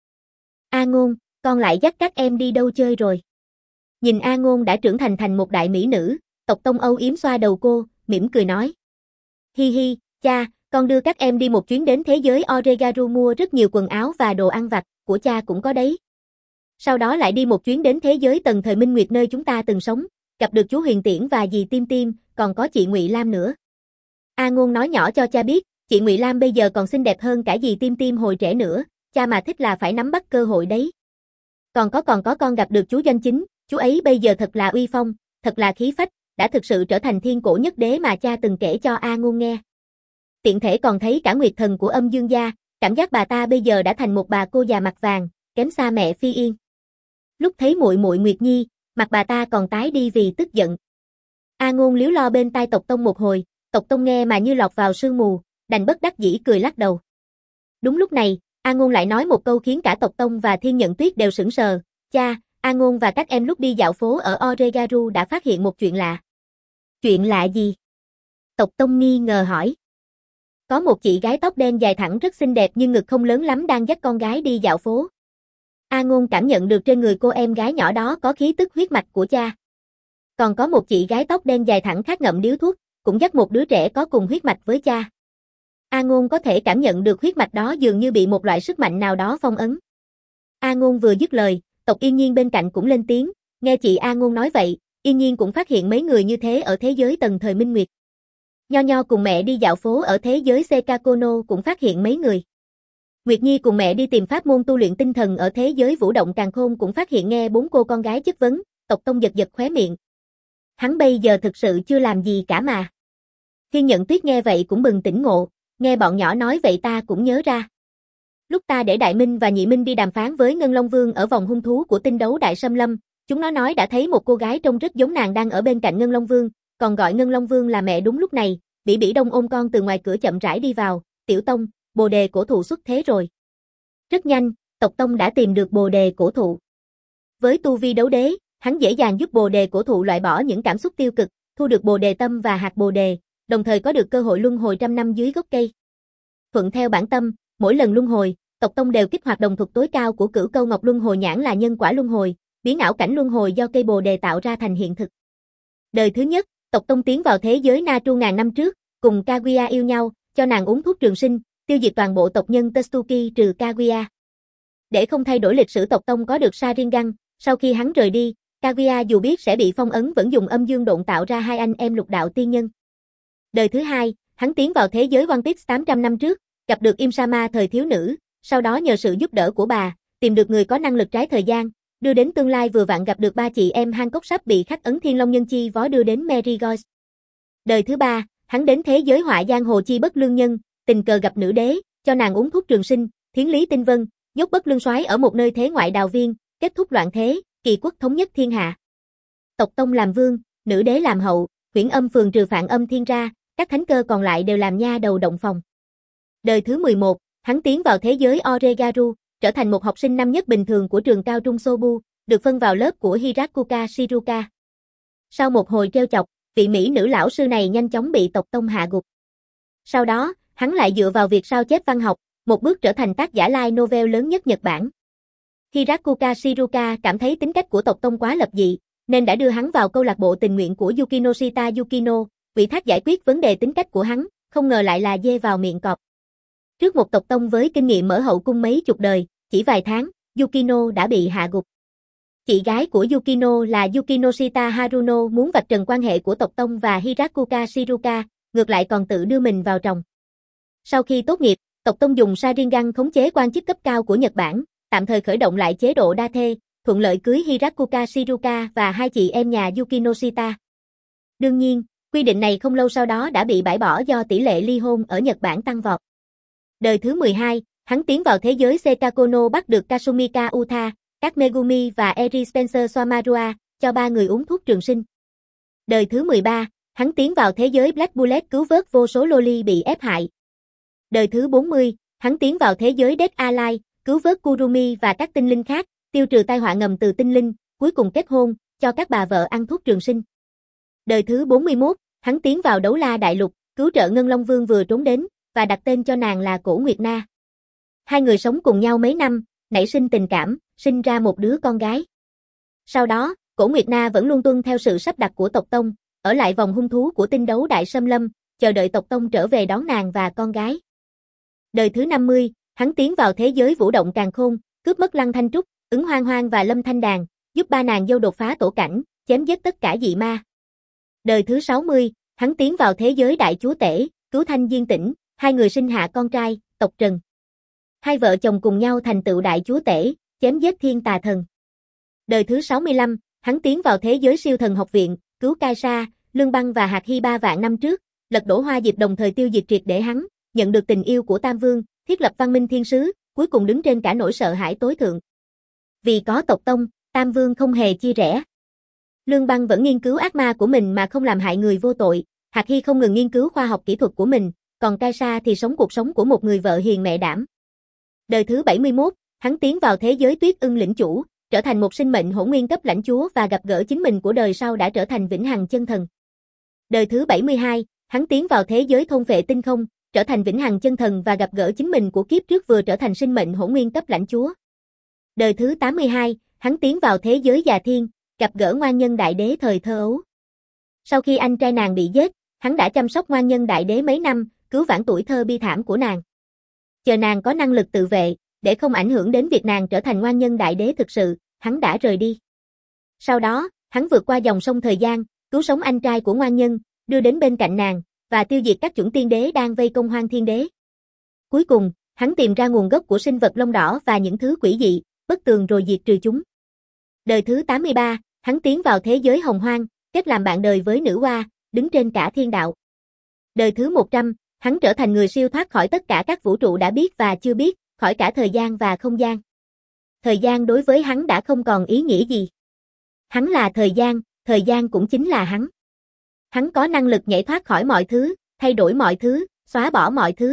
A Ngôn, con lại dắt các em đi đâu chơi rồi? Nhìn A Ngôn đã trưởng thành một đại mỹ nữ, Tộc Tông âu yếm xoa đầu cô, mỉm cười nói. Hi hi, cha, con đưa các em đi một chuyến đến thế giới Oregaru mua rất nhiều quần áo và đồ ăn vặt, của cha cũng có đấy. Sau đó lại đi một chuyến đến thế giới Tần thời Minh Nguyệt nơi chúng ta từng sống, gặp được chú Huyền Tiễn và dì Tim Tim, còn có chị Ngụy Lam nữa. A Ngôn nói nhỏ cho cha biết, chị Ngụy Lam bây giờ còn xinh đẹp hơn cả dì Tim Tim hồi trẻ nữa, cha mà thích là phải nắm bắt cơ hội đấy. Còn có con gặp được chú Doanh Chính, chú ấy bây giờ thật là uy phong, thật là khí phách, đã thực sự trở thành thiên cổ nhất đế mà cha từng kể cho A Ngôn nghe. Tiện thể còn thấy cả Nguyệt thần của Âm Dương gia, cảm giác bà ta bây giờ đã thành một bà cô già mặt vàng, kém xa mẹ Phi Yên. Lúc thấy muội muội Nguyệt Nhi, mặt bà ta còn tái đi vì tức giận. A Ngôn líu lo bên tai Tộc Tông một hồi, Tộc Tông nghe mà như lọt vào sương mù, đành bất đắc dĩ cười lắc đầu. Đúng lúc này, A Ngôn lại nói một câu khiến cả Tộc Tông và Thiên Nhận Tuyết đều sững sờ. Cha, A Ngôn và các em lúc đi dạo phố ở Oregaru đã phát hiện một chuyện lạ. Chuyện lạ gì? Tộc Tông nghi ngờ hỏi. Có một chị gái tóc đen dài thẳng rất xinh đẹp nhưng ngực không lớn lắm đang dắt con gái đi dạo phố. A Ngôn cảm nhận được trên người cô em gái nhỏ đó có khí tức huyết mạch của cha. Còn có một chị gái tóc đen dài thẳng khác ngậm điếu thuốc, cũng dắt một đứa trẻ có cùng huyết mạch với cha. A Ngôn có thể cảm nhận được huyết mạch đó dường như bị một loại sức mạnh nào đó phong ấn. A Ngôn vừa dứt lời, Tộc Yên Nhiên bên cạnh cũng lên tiếng, nghe chị A Ngôn nói vậy, Yên Nhiên cũng phát hiện mấy người như thế ở thế giới Tần thời Minh Nguyệt. Nho Nho cùng mẹ đi dạo phố ở thế giới Sekakono cũng phát hiện mấy người. Nguyệt Nhi cùng mẹ đi tìm pháp môn tu luyện tinh thần ở thế giới Vũ Động Càn Khôn cũng phát hiện nghe 4 cô con gái chất vấn, Tộc Tông giật giật khóe miệng. Hắn bây giờ thực sự chưa làm gì cả mà. Thiên Nhận Tuyết nghe vậy cũng bừng tỉnh ngộ, nghe bọn nhỏ nói vậy ta cũng nhớ ra. Lúc ta để Đại Minh và Nhị Minh đi đàm phán với Ngân Long Vương ở vòng hung thú của tinh đấu Đại Sâm Lâm, chúng nó nói đã thấy một cô gái trông rất giống nàng đang ở bên cạnh Ngân Long Vương, còn gọi Ngân Long Vương là mẹ. Đúng lúc này, Bỉ Bỉ Đông ôm con từ ngoài cửa chậm rãi đi vào, "Tiểu Tông, bồ đề cổ thụ xuất thế rồi." Rất nhanh, tộc Tông đã tìm được bồ đề cổ thụ. Với tu vi đấu đế, hắn dễ dàng giúp bồ đề cổ thụ loại bỏ những cảm xúc tiêu cực, thu được bồ đề tâm và hạt bồ đề, đồng thời có được cơ hội luân hồi trăm năm dưới gốc cây. Thuận theo bản tâm, mỗi lần luân hồi, tộc Tông đều kích hoạt đồng thuật tối cao của Cửu Câu Ngọc Luân Hồi Nhãn là nhân quả luân hồi, biến ảo cảnh luân hồi do cây bồ đề tạo ra thành hiện thực. Đời thứ nhất, tộc Tông tiến vào thế giới Na Tru ngàn năm trước, cùng Kaguya yêu nhau, cho nàng uống thuốc trường sinh, tiêu diệt toàn bộ tộc nhân Tetsuki trừ Kaguya. Để không thay đổi lịch sử tộc Tông có được Sharingan, sau khi hắn rời đi, Kaguya dù biết sẽ bị phong ấn vẫn dùng âm dương độn tạo ra hai anh em lục đạo tiên nhân. Đời thứ hai, hắn tiến vào thế giới One Piece 800 năm trước, gặp được Im Sama thời thiếu nữ, sau đó nhờ sự giúp đỡ của bà, tìm được người có năng lực trái thời gian, đưa đến tương lai, vừa vặn gặp được ba chị em Hancock sắp bị khắc ấn Thiên Long Nhân Chi Vó đưa đến Marigold. Đời thứ ba, hắn đến thế giới họa giang hồ Chi Bất Lương Nhân, tình cờ gặp nữ đế, cho nàng uống thuốc trường sinh, Thiến Lý Tinh Vân, nhốt Bất Lương Soái ở một nơi thế ngoại đào viên, kết thúc loạn thế, Kỳ quốc thống nhất thiên hạ. Tộc Tông làm vương, nữ đế làm hậu, Huyễn Âm Phường trừ Phạn Âm Thiên ra, các thánh cơ còn lại đều làm nha đầu động phòng. Đời thứ 11, hắn tiến vào thế giới Oregaru, trở thành một học sinh năm nhất bình thường của trường cao trung Sobu, được phân vào lớp của Hirakuka Shiruka. Sau một hồi trêu chọc, vị mỹ nữ lão sư này nhanh chóng bị tộc Tông hạ gục. Sau đó, hắn lại dựa vào việc sao chép văn học, một bước trở thành tác giả light novel lớn nhất Nhật Bản. Hirakuka Shiruka cảm thấy tính cách của tộc Tông quá lập dị, nên đã đưa hắn vào câu lạc bộ tình nguyện của Yukinoshita Yukino, ủy thác giải quyết vấn đề tính cách của hắn, không ngờ lại là dê vào miệng cọp. Trước một tộc Tông với kinh nghiệm mở hậu cung mấy chục đời, chỉ vài tháng, Yukino đã bị hạ gục. Chị gái của Yukino là Yukinoshita Haruno muốn vạch trần quan hệ của tộc Tông và Hirakuka Shiruka, ngược lại còn tự đưa mình vào tròng. Sau khi tốt nghiệp, tộc Tông dùng Sharingan khống chế quan chức cấp cao của Nhật Bản, tạm thời khởi động lại chế độ đa thê, thuận lợi cưới Hirakuka Shiruka và hai chị em nhà Yukinoshita. Đương nhiên, quy định này không lâu sau đó đã bị bãi bỏ do tỷ lệ ly hôn ở Nhật Bản tăng vọt. Đời thứ 12, hắn tiến vào thế giới Sekakono bắt được Kasumika Uta, các Megumi và Eri Spencer Somarua, cho ba người uống thuốc trường sinh. Đời thứ 13, hắn tiến vào thế giới Black Bullet cứu vớt vô số loli bị ép hại. Đời thứ 40, hắn tiến vào thế giới Dead Ally, cứu vớt Kurumi và các tinh linh khác, tiêu trừ tai họa ngầm từ tinh linh, cuối cùng kết hôn, cho các bà vợ ăn thuốc trường sinh. Đời thứ 41, hắn tiến vào Đấu La Đại Lục, cứu trợ Ngân Long Vương vừa trốn đến, và đặt tên cho nàng là Cổ Nguyệt Na. Hai người sống cùng nhau mấy năm, nảy sinh tình cảm, sinh ra một đứa con gái. Sau đó, Cổ Nguyệt Na vẫn luôn tuân theo sự sắp đặt của tộc Tông, ở lại vòng hung thú của tinh đấu Đại Sâm Lâm, chờ đợi tộc Tông trở về đón nàng và con gái. Đời thứ 50, hắn tiến vào thế giới Vũ Động Càn Khôn, cướp mất Lăng Thanh Trúc, Ứng Hoang Hoang và Lâm Thanh Đàn, giúp ba nàng dâu đột phá tổ cảnh, chém giết tất cả dị ma. Đời thứ 60, hắn tiến vào thế giới Đại Chúa Tể, cứu Thanh Diên Tĩnh, hai người sinh hạ con trai, tộc Trần. Hai vợ chồng cùng nhau thành tựu Đại Chúa Tể, chém giết thiên tà thần. Đời thứ 65, hắn tiến vào thế giới Siêu Thần Học Viện, cứu Cai Sa, Lương Băng và Hạt Hy 3 vạn năm trước, lật đổ Hoa Diệp đồng thời tiêu diệt triệt để hắn, nhận được tình yêu của Tam Vương, thiết lập văn minh thiên sứ, cuối cùng đứng trên cả nỗi sợ hãi tối thượng. Vì có tộc Tông, Tam Vương không hề chia rẽ. Lương Băng vẫn nghiên cứu ác ma của mình mà không làm hại người vô tội, Hạt Hy không ngừng nghiên cứu khoa học kỹ thuật của mình, còn Cai Sa thì sống cuộc sống của một người vợ hiền mẹ đảm. Đời thứ 71, hắn tiến vào thế giới Tuyết Ưng lĩnh chủ, trở thành một sinh mệnh hỗn nguyên cấp lãnh chúa và gặp gỡ chính mình của đời sau đã trở thành vĩnh hằng chân thần. Đời thứ 72, hắn tiến vào thế giới Thôn Vệ Tinh Không, trở thành vĩnh hằng chân thần và gặp gỡ chính mình của kiếp trước vừa trở thành sinh mệnh hỗn nguyên cấp lãnh chúa. Đời thứ 82, hắn tiến vào thế giới Già Thiên, gặp gỡ Ngoan Nhân Đại Đế thời thơ ấu. Sau khi anh trai nàng bị giết, hắn đã chăm sóc Ngoan Nhân Đại Đế mấy năm, cứu vãn tuổi thơ bi thảm của nàng. Chờ nàng có năng lực tự vệ, để không ảnh hưởng đến việc nàng trở thành Ngoan Nhân Đại Đế thực sự, hắn đã rời đi. Sau đó, hắn vượt qua dòng sông thời gian, cứu sống anh trai của Ngoan Nhân, đưa đến bên cạnh nàng, và tiêu diệt các chủng tiên đế đang vây công Hoang Thiên Đế. Cuối cùng, hắn tìm ra nguồn gốc của sinh vật lông đỏ và những thứ quỷ dị, bất tường rồi diệt trừ chúng. Đời thứ 83, hắn tiến vào thế giới Hồng Hoang, kết làm bạn đời với nữ hoa, đứng trên cả thiên đạo. Đời thứ 100, hắn trở thành người siêu thoát khỏi tất cả các vũ trụ đã biết và chưa biết, khỏi cả thời gian và không gian. Thời gian đối với hắn đã không còn ý nghĩa gì. Hắn là thời gian cũng chính là hắn. Hắn có năng lực nhảy thoát khỏi mọi thứ, thay đổi mọi thứ, xóa bỏ mọi thứ.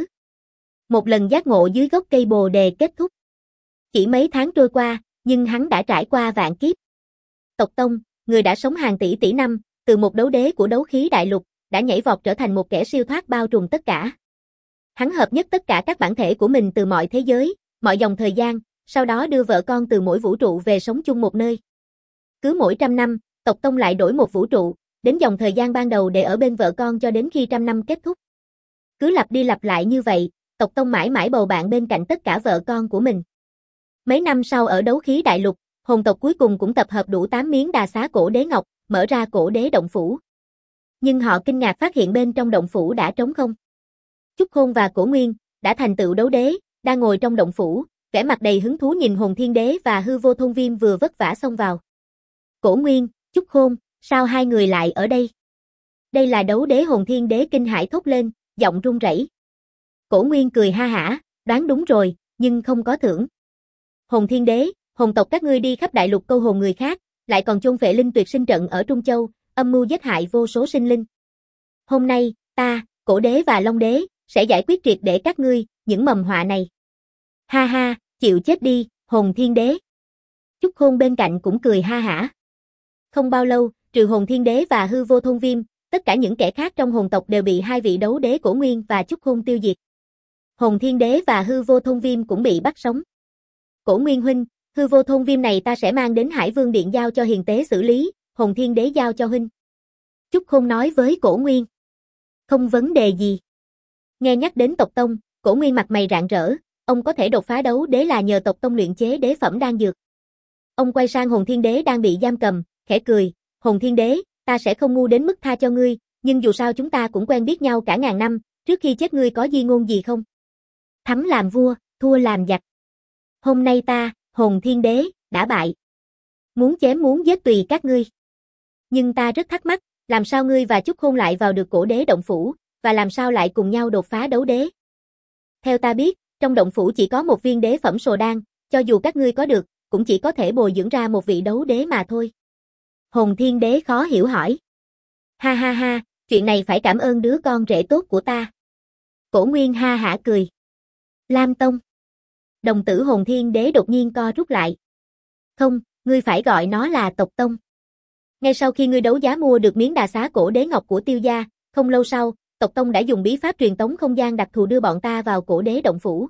Một lần giác ngộ dưới gốc cây bồ đề kết thúc. Chỉ mấy tháng trôi qua, nhưng hắn đã trải qua vạn kiếp. Tộc Tông, người đã sống hàng tỷ tỷ năm, từ một đấu đế của đấu khí đại lục, đã nhảy vọt trở thành một kẻ siêu thoát bao trùm tất cả. Hắn hợp nhất tất cả các bản thể của mình từ mọi thế giới, mọi dòng thời gian, sau đó đưa vợ con từ mỗi vũ trụ về sống chung một nơi. Cứ mỗi 100 năm, tộc Tông lại đổi một vũ trụ, đến dòng thời gian ban đầu để ở bên vợ con cho đến khi 100 năm kết thúc. Cứ lặp đi lặp lại như vậy, tộc Tông mãi mãi bầu bạn bên cạnh tất cả vợ con của mình. Mấy năm sau ở đấu khí đại lục, hồn tộc cuối cùng cũng tập hợp đủ 8 miếng đà xá cổ đế ngọc, mở ra cổ đế động phủ. Nhưng họ kinh ngạc phát hiện bên trong động phủ đã trống không. Chúc Khôn và Cổ Nguyên đã thành tựu đấu đế, đang ngồi trong động phủ, vẻ mặt đầy hứng thú nhìn Hồn Thiên Đế và Hư Vô Thôn Viêm vừa vất vả xông vào. Cổ Nguyên, Chúc Khôn, sao hai người lại ở đây? Đây là đấu đế. Hồn Thiên Đế kinh hãi thốt lên, giọng run rẩy. Cổ Nguyên cười ha hả, đoán đúng rồi, nhưng không có thưởng. Hồn Thiên Đế, hồn tộc các ngươi đi khắp đại lục câu hồn người khác, lại còn chôn phệ linh tuyệt sinh trận ở Trung Châu, âm mưu giết hại vô số sinh linh. Hôm nay, ta, Cổ Đế và Long Đế, sẽ giải quyết triệt để các ngươi, những mầm họa này. Ha ha, chịu chết đi, Hồn Thiên Đế. Chúc Khôn bên cạnh cũng cười ha hả. Không bao lâu, trừ Hồn Thiên Đế và Hư Vô Thôn Viêm, tất cả những kẻ khác trong hồn tộc đều bị hai vị đấu đế Cổ Nguyên và Chúc Khôn tiêu diệt. Hồn Thiên Đế và Hư Vô Thôn Viêm cũng bị bắt sống. Cổ Nguyên huynh, Hư Vô Thôn Viêm này ta sẽ mang đến Hải Vương Điện giao cho hiền tế xử lý, Hồn Thiên Đế giao cho huynh. Chúc Khôn nói với Cổ Nguyên. Không vấn đề gì. Nghe nhắc đến tộc Tông, Cổ Nguyên mặt mày rạng rỡ, ông có thể đột phá đấu đế là nhờ tộc Tông luyện chế đế phẩm đan dược. Ông quay sang Hồn Thiên Đế đang bị giam cầm, khẽ cười, Hồn Thiên Đế, ta sẽ không ngu đến mức tha cho ngươi, nhưng dù sao chúng ta cũng quen biết nhau cả ngàn năm, trước khi chết ngươi có di ngôn gì không? Thắng làm vua, thua làm giặc. Hôm nay ta, Hồn Thiên Đế, đã bại. Muốn chém muốn giết tùy các ngươi. Nhưng ta rất thắc mắc, làm sao ngươi và Chúc Khôn lại vào được cổ đế động phủ, và làm sao lại cùng nhau đột phá đấu đế? Theo ta biết, trong động phủ chỉ có một viên đế phẩm sồ đan, cho dù các ngươi có được, cũng chỉ có thể bồi dưỡng ra một vị đấu đế mà thôi. Hồn Thiên Đế khó hiểu hỏi. Ha ha ha, chuyện này phải cảm ơn đứa con rể tốt của ta. Cổ Nguyên ha hả cười. Lam Tông. Đồng tử Hồn Thiên Đế đột nhiên co rút lại. Không, ngươi phải gọi nó là tộc Tông. Ngay sau khi ngươi đấu giá mua được miếng đà xá cổ đế ngọc của Tiêu gia, không lâu sau, tộc Tông đã dùng bí pháp truyền tống không gian đặc thù đưa bọn ta vào cổ đế động phủ.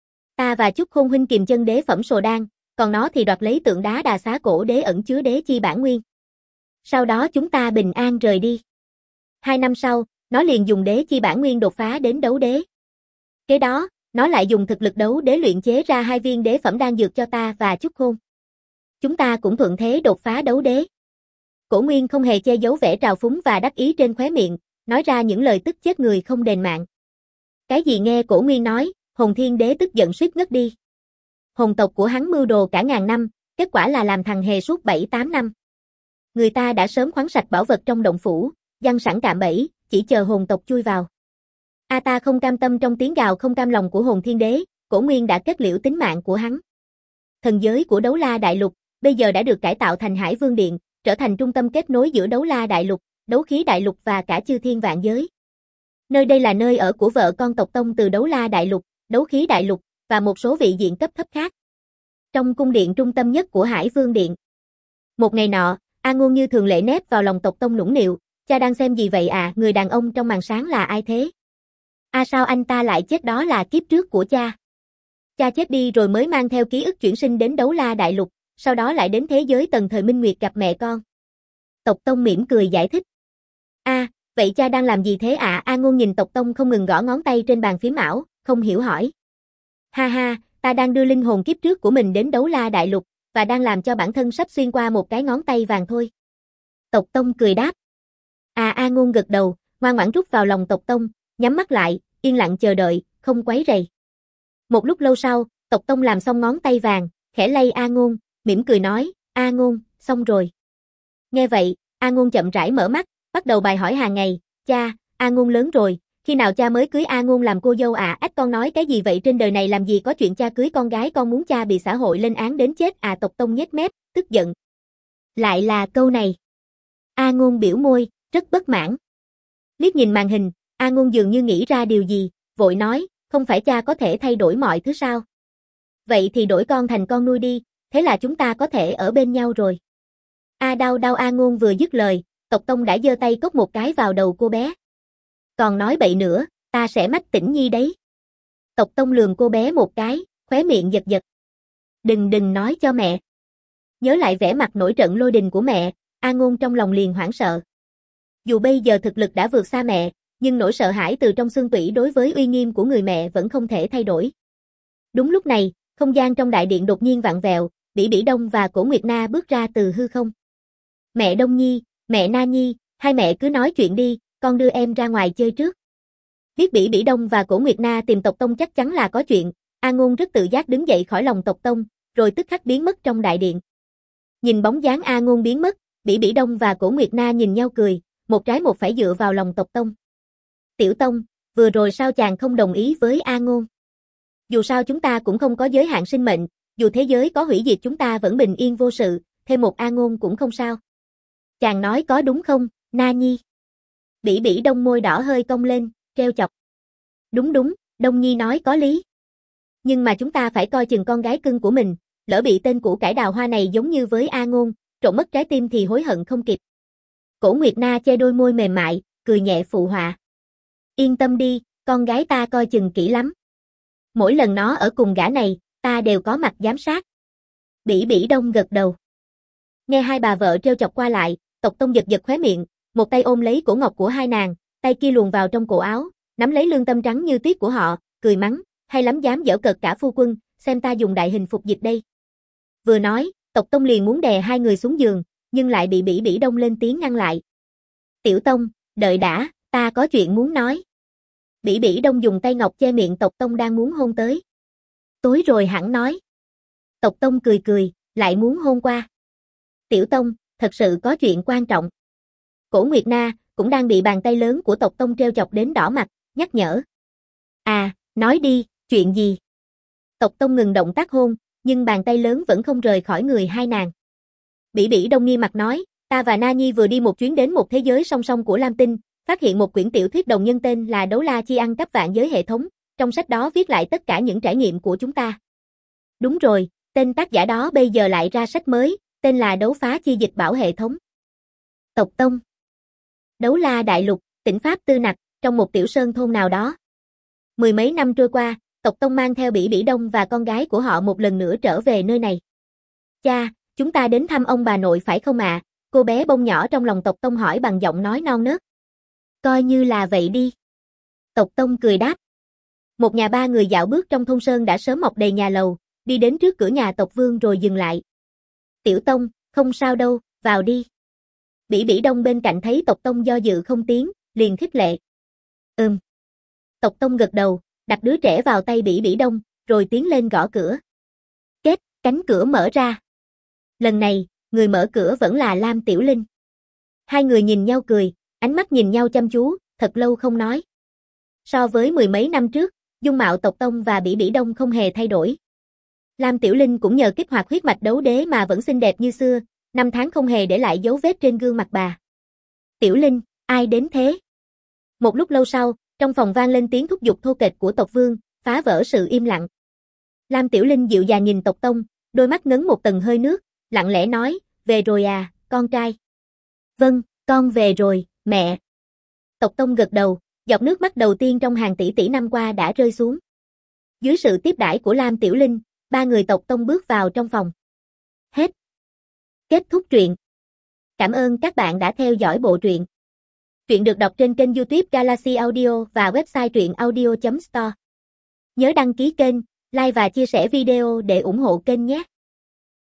Ta và Chúc Khôn huynh kìm chân đế phẩm sồ đan, còn nó thì đoạt lấy tượng đá đà xá cổ đế ẩn chứa đế chi bản nguyên. Sau đó chúng ta bình an rời đi. 2 năm sau, nó liền dùng đế chi bản nguyên đột phá đến đấu đế. Kế đó, nó lại dùng thực lực đấu đế luyện chế ra 2 viên đế phẩm đan dược cho ta và Chúc Khôn. Chúng ta cũng thuận thế đột phá đấu đế. Cổ Nguyên không hề che giấu vẻ trào phúng và đắc ý trên khóe miệng, nói ra những lời tức chết người không đền mạng. Cái gì nghe Cổ Nguyên nói, Hồn Thiên Đế tức giận suýt ngất đi. Hồn tộc của hắn mưu đồ cả ngàn năm, kết quả là làm thằng hề suốt 7-8 năm. Người ta đã sớm khoáng sạch bảo vật trong động phủ, giăng sẵn cạm bẫy, chỉ chờ hồn tộc chui vào. Ta không cam tâm. Trong tiếng gào không cam lòng của Hồn Thiên Đế, Cổ Nguyên đã kết liễu tính mạng của hắn. Thần giới của Đấu La Đại Lục, bây giờ đã được cải tạo thành Hải Vương Điện, trở thành trung tâm kết nối giữa Đấu La Đại Lục, Đấu Khí Đại Lục và cả chư thiên vạn giới. Nơi đây là nơi ở của vợ con tộc Tông từ Đấu La Đại Lục, Đấu Khí Đại Lục, và một số vị diện cấp thấp khác. Trong cung điện trung tâm nhất của Hải Vương Điện. Một ngày nọ, A Ngôn như thường lệ nép vào lòng tộc Tông nũng nịu, cha đang xem gì vậy à, người đàn ông trong màn sáng là ai thế? Sao anh ta lại chết, đó là kiếp trước của cha. Cha chết đi rồi mới mang theo ký ức chuyển sinh đến Đấu La Đại Lục, sau đó lại đến thế giới tầng thời Minh Nguyệt gặp mẹ con. Tộc Tông mỉm cười giải thích. Vậy cha đang làm gì thế ạ? A Ngôn nhìn tộc Tông không ngừng gõ ngón tay trên bàn phím ảo, không hiểu hỏi. Ha ha, ta đang đưa linh hồn kiếp trước của mình đến Đấu La Đại Lục, và đang làm cho bản thân sắp xuyên qua một cái ngón tay vàng thôi. Tộc Tông cười đáp. A Ngôn gật đầu, ngoan ngoãn rút vào lòng tộc Tông, nhắm mắt lại, yên lặng chờ đợi, không quấy rầy. Một lúc lâu sau, tộc Tông làm xong ngón tay vàng, khẽ lay A Ngôn, mỉm cười nói, A Ngôn, xong rồi. Nghe vậy, A Ngôn chậm rãi mở mắt, bắt đầu bài hỏi hàng ngày, cha, A Ngôn lớn rồi, khi nào cha mới cưới A Ngôn làm cô dâu à? Ách con nói cái gì vậy, trên đời này làm gì có chuyện cha cưới con gái, con muốn cha bị xã hội lên án đến chết à? Tộc Tông nhếch mép, tức giận. Lại là câu này. A Ngôn biểu môi, rất bất mãn. Liếc nhìn màn hình, A Ngôn dường như nghĩ ra điều gì, vội nói, không phải cha có thể thay đổi mọi thứ sao? Vậy thì đổi con thành con nuôi đi, thế là chúng ta có thể ở bên nhau rồi. A đau đau. A Ngôn vừa dứt lời, Tộc Tông đã giơ tay cốc một cái vào đầu cô bé. Còn nói bậy nữa, ta sẽ mách tỉnh Nhi đấy. Tộc Tông lườm cô bé một cái, khóe miệng giật giật. Đừng nói cho mẹ. Nhớ lại vẻ mặt nổi trận lôi đình của mẹ, A Ngôn trong lòng liền hoảng sợ. Dù bây giờ thực lực đã vượt xa mẹ, nhưng nỗi sợ hãi từ trong xương tủy đối với uy nghiêm của người mẹ vẫn không thể thay đổi. Đúng lúc này, không gian trong đại điện đột nhiên vặn vẹo, Bỉ Bỉ Đông và Cổ Nguyệt Na bước ra từ hư không. Mẹ Đông Nhi, mẹ Na Nhi, hai mẹ cứ nói chuyện đi, con đưa em ra ngoài chơi trước. Biết Bỉ Bỉ Đông và Cổ Nguyệt Na tìm Tộc Tông chắc chắn là có chuyện, A Ngôn rất tự giác đứng dậy khỏi lòng Tộc Tông, rồi tức khắc biến mất trong đại điện. Nhìn bóng dáng A Ngôn biến mất, Bỉ Bỉ Đông và Cổ Nguyệt Na nhìn nhau cười, một trái một phải dựa vào lòng Tộc Tông. Tiểu Tông, vừa rồi sao chàng không đồng ý với A Ngôn? Dù sao chúng ta cũng không có giới hạn sinh mệnh, dù thế giới có hủy diệt chúng ta vẫn bình yên vô sự, thêm một A Ngôn cũng không sao. Chàng nói có đúng không, Na Nhi? Bỉ Bỉ Đông môi đỏ hơi cong lên, trêu chọc. Đúng, Đông Nhi nói có lý. Nhưng mà chúng ta phải coi chừng con gái cưng của mình, lỡ bị tên củ cải đào hoa này giống như với A Ngôn, trộm mất trái tim thì hối hận không kịp. Cổ Nguyệt Na che đôi môi mềm mại, cười nhẹ phụ họa. Yên tâm đi, con gái ta coi chừng kỹ lắm. Mỗi lần nó ở cùng gã này, ta đều có mặt giám sát. Bỉ Bỉ Đông gật đầu. Nghe hai bà vợ trêu chọc qua lại, Tộc Tông giật giật khóe miệng, một tay ôm lấy cổ ngọc của hai nàng, tay kia luồn vào trong cổ áo, nắm lấy lương tâm trắng như tuyết của họ, cười mắng, hay lắm, dám giở cợt cả phu quân, xem ta dùng đại hình phục dịch đây. Vừa nói, Tộc Tông liền muốn đè hai người xuống giường, nhưng lại bị Bỉ Bỉ Đông lên tiếng ngăn lại. Tiểu Tông, đợi đã, ta có chuyện muốn nói. Bỉ Bỉ Đông dùng tay ngọc che miệng Tộc Tông đang muốn hôn tới. Tối rồi hẳn nói. Tộc Tông cười, lại muốn hôn qua. Tiểu Tông, thật sự có chuyện quan trọng. Cổ Nguyệt Na cũng đang bị bàn tay lớn của Tộc Tông trêu chọc đến đỏ mặt, nhắc nhở. À, nói đi, chuyện gì? Tộc Tông ngừng động tác hôn, nhưng bàn tay lớn vẫn không rời khỏi người hai nàng. Bỉ Bỉ Đông nghi mặt nói, ta và Na Nhi vừa đi một chuyến đến một thế giới song song của Lam Tinh, phát hiện một quyển tiểu thuyết đồng nhân tên là Đấu La Chi Ăn Cắp Vạn Giới Hệ Thống, trong sách đó viết lại tất cả những trải nghiệm của chúng ta. Đúng rồi, tên tác giả đó bây giờ lại ra sách mới, tên là Đấu Phá Chi Dịch Bảo Hệ Thống. Tộc Tông. Đấu La Đại Lục, tỉnh Pháp Tư Nặc, trong một tiểu sơn thôn nào đó. Mười mấy năm trôi qua, Tộc Tông mang theo Bỉ Bỉ Đông và con gái của họ một lần nữa trở về nơi này. Cha, chúng ta đến thăm ông bà nội phải không ạ? Cô bé bông nhỏ trong lòng Tộc Tông hỏi bằng giọng nói non nớt. Coi như là vậy đi. Tộc Tông cười đáp. Một nhà ba người dạo bước trong thôn sơn đã sớm mọc đầy nhà lầu, đi đến trước cửa nhà Tộc Vương rồi dừng lại. Tiểu Tông, không sao đâu, vào đi. Bỉ Bỉ Đông bên cạnh thấy Tộc Tông do dự không tiếng, liền khích lệ. Tộc Tông gật đầu, đặt đứa trẻ vào tay Bỉ Bỉ Đông, rồi tiến lên gõ cửa. Kết, cánh cửa mở ra. Lần này, người mở cửa vẫn là Lam Tiểu Linh. Hai người nhìn nhau cười, ánh mắt nhìn nhau chăm chú, thật lâu không nói. So với mười mấy năm trước, dung mạo Tộc Tông và Bỉ Bỉ Đông không hề thay đổi. Lam Tiểu Linh cũng nhờ kích hoạt huyết mạch đấu đế mà vẫn xinh đẹp như xưa, năm tháng không hề để lại dấu vết trên gương mặt bà. Tiểu Linh, ai đến thế? Một lúc lâu sau, trong phòng vang lên tiếng thúc giục thô kệch của Tộc Vương, phá vỡ sự im lặng. Lam Tiểu Linh dịu dàng nhìn Tộc Tông, đôi mắt ngấn một tầng hơi nước, lặng lẽ nói, về rồi à, con trai. Vâng, con về rồi, mẹ. Tộc Tông gật đầu, giọt nước mắt đầu tiên trong hàng tỷ tỷ năm qua đã rơi xuống. Dưới sự tiếp đãi của Lam Tiểu Linh, ba người Tộc Tông bước vào trong phòng. Hết. Kết thúc truyện. Cảm ơn các bạn đã theo dõi bộ truyện. Truyện được đọc trên kênh YouTube Galaxy Audio và website truyệnaudio.store. Nhớ đăng ký kênh, like và chia sẻ video để ủng hộ kênh nhé.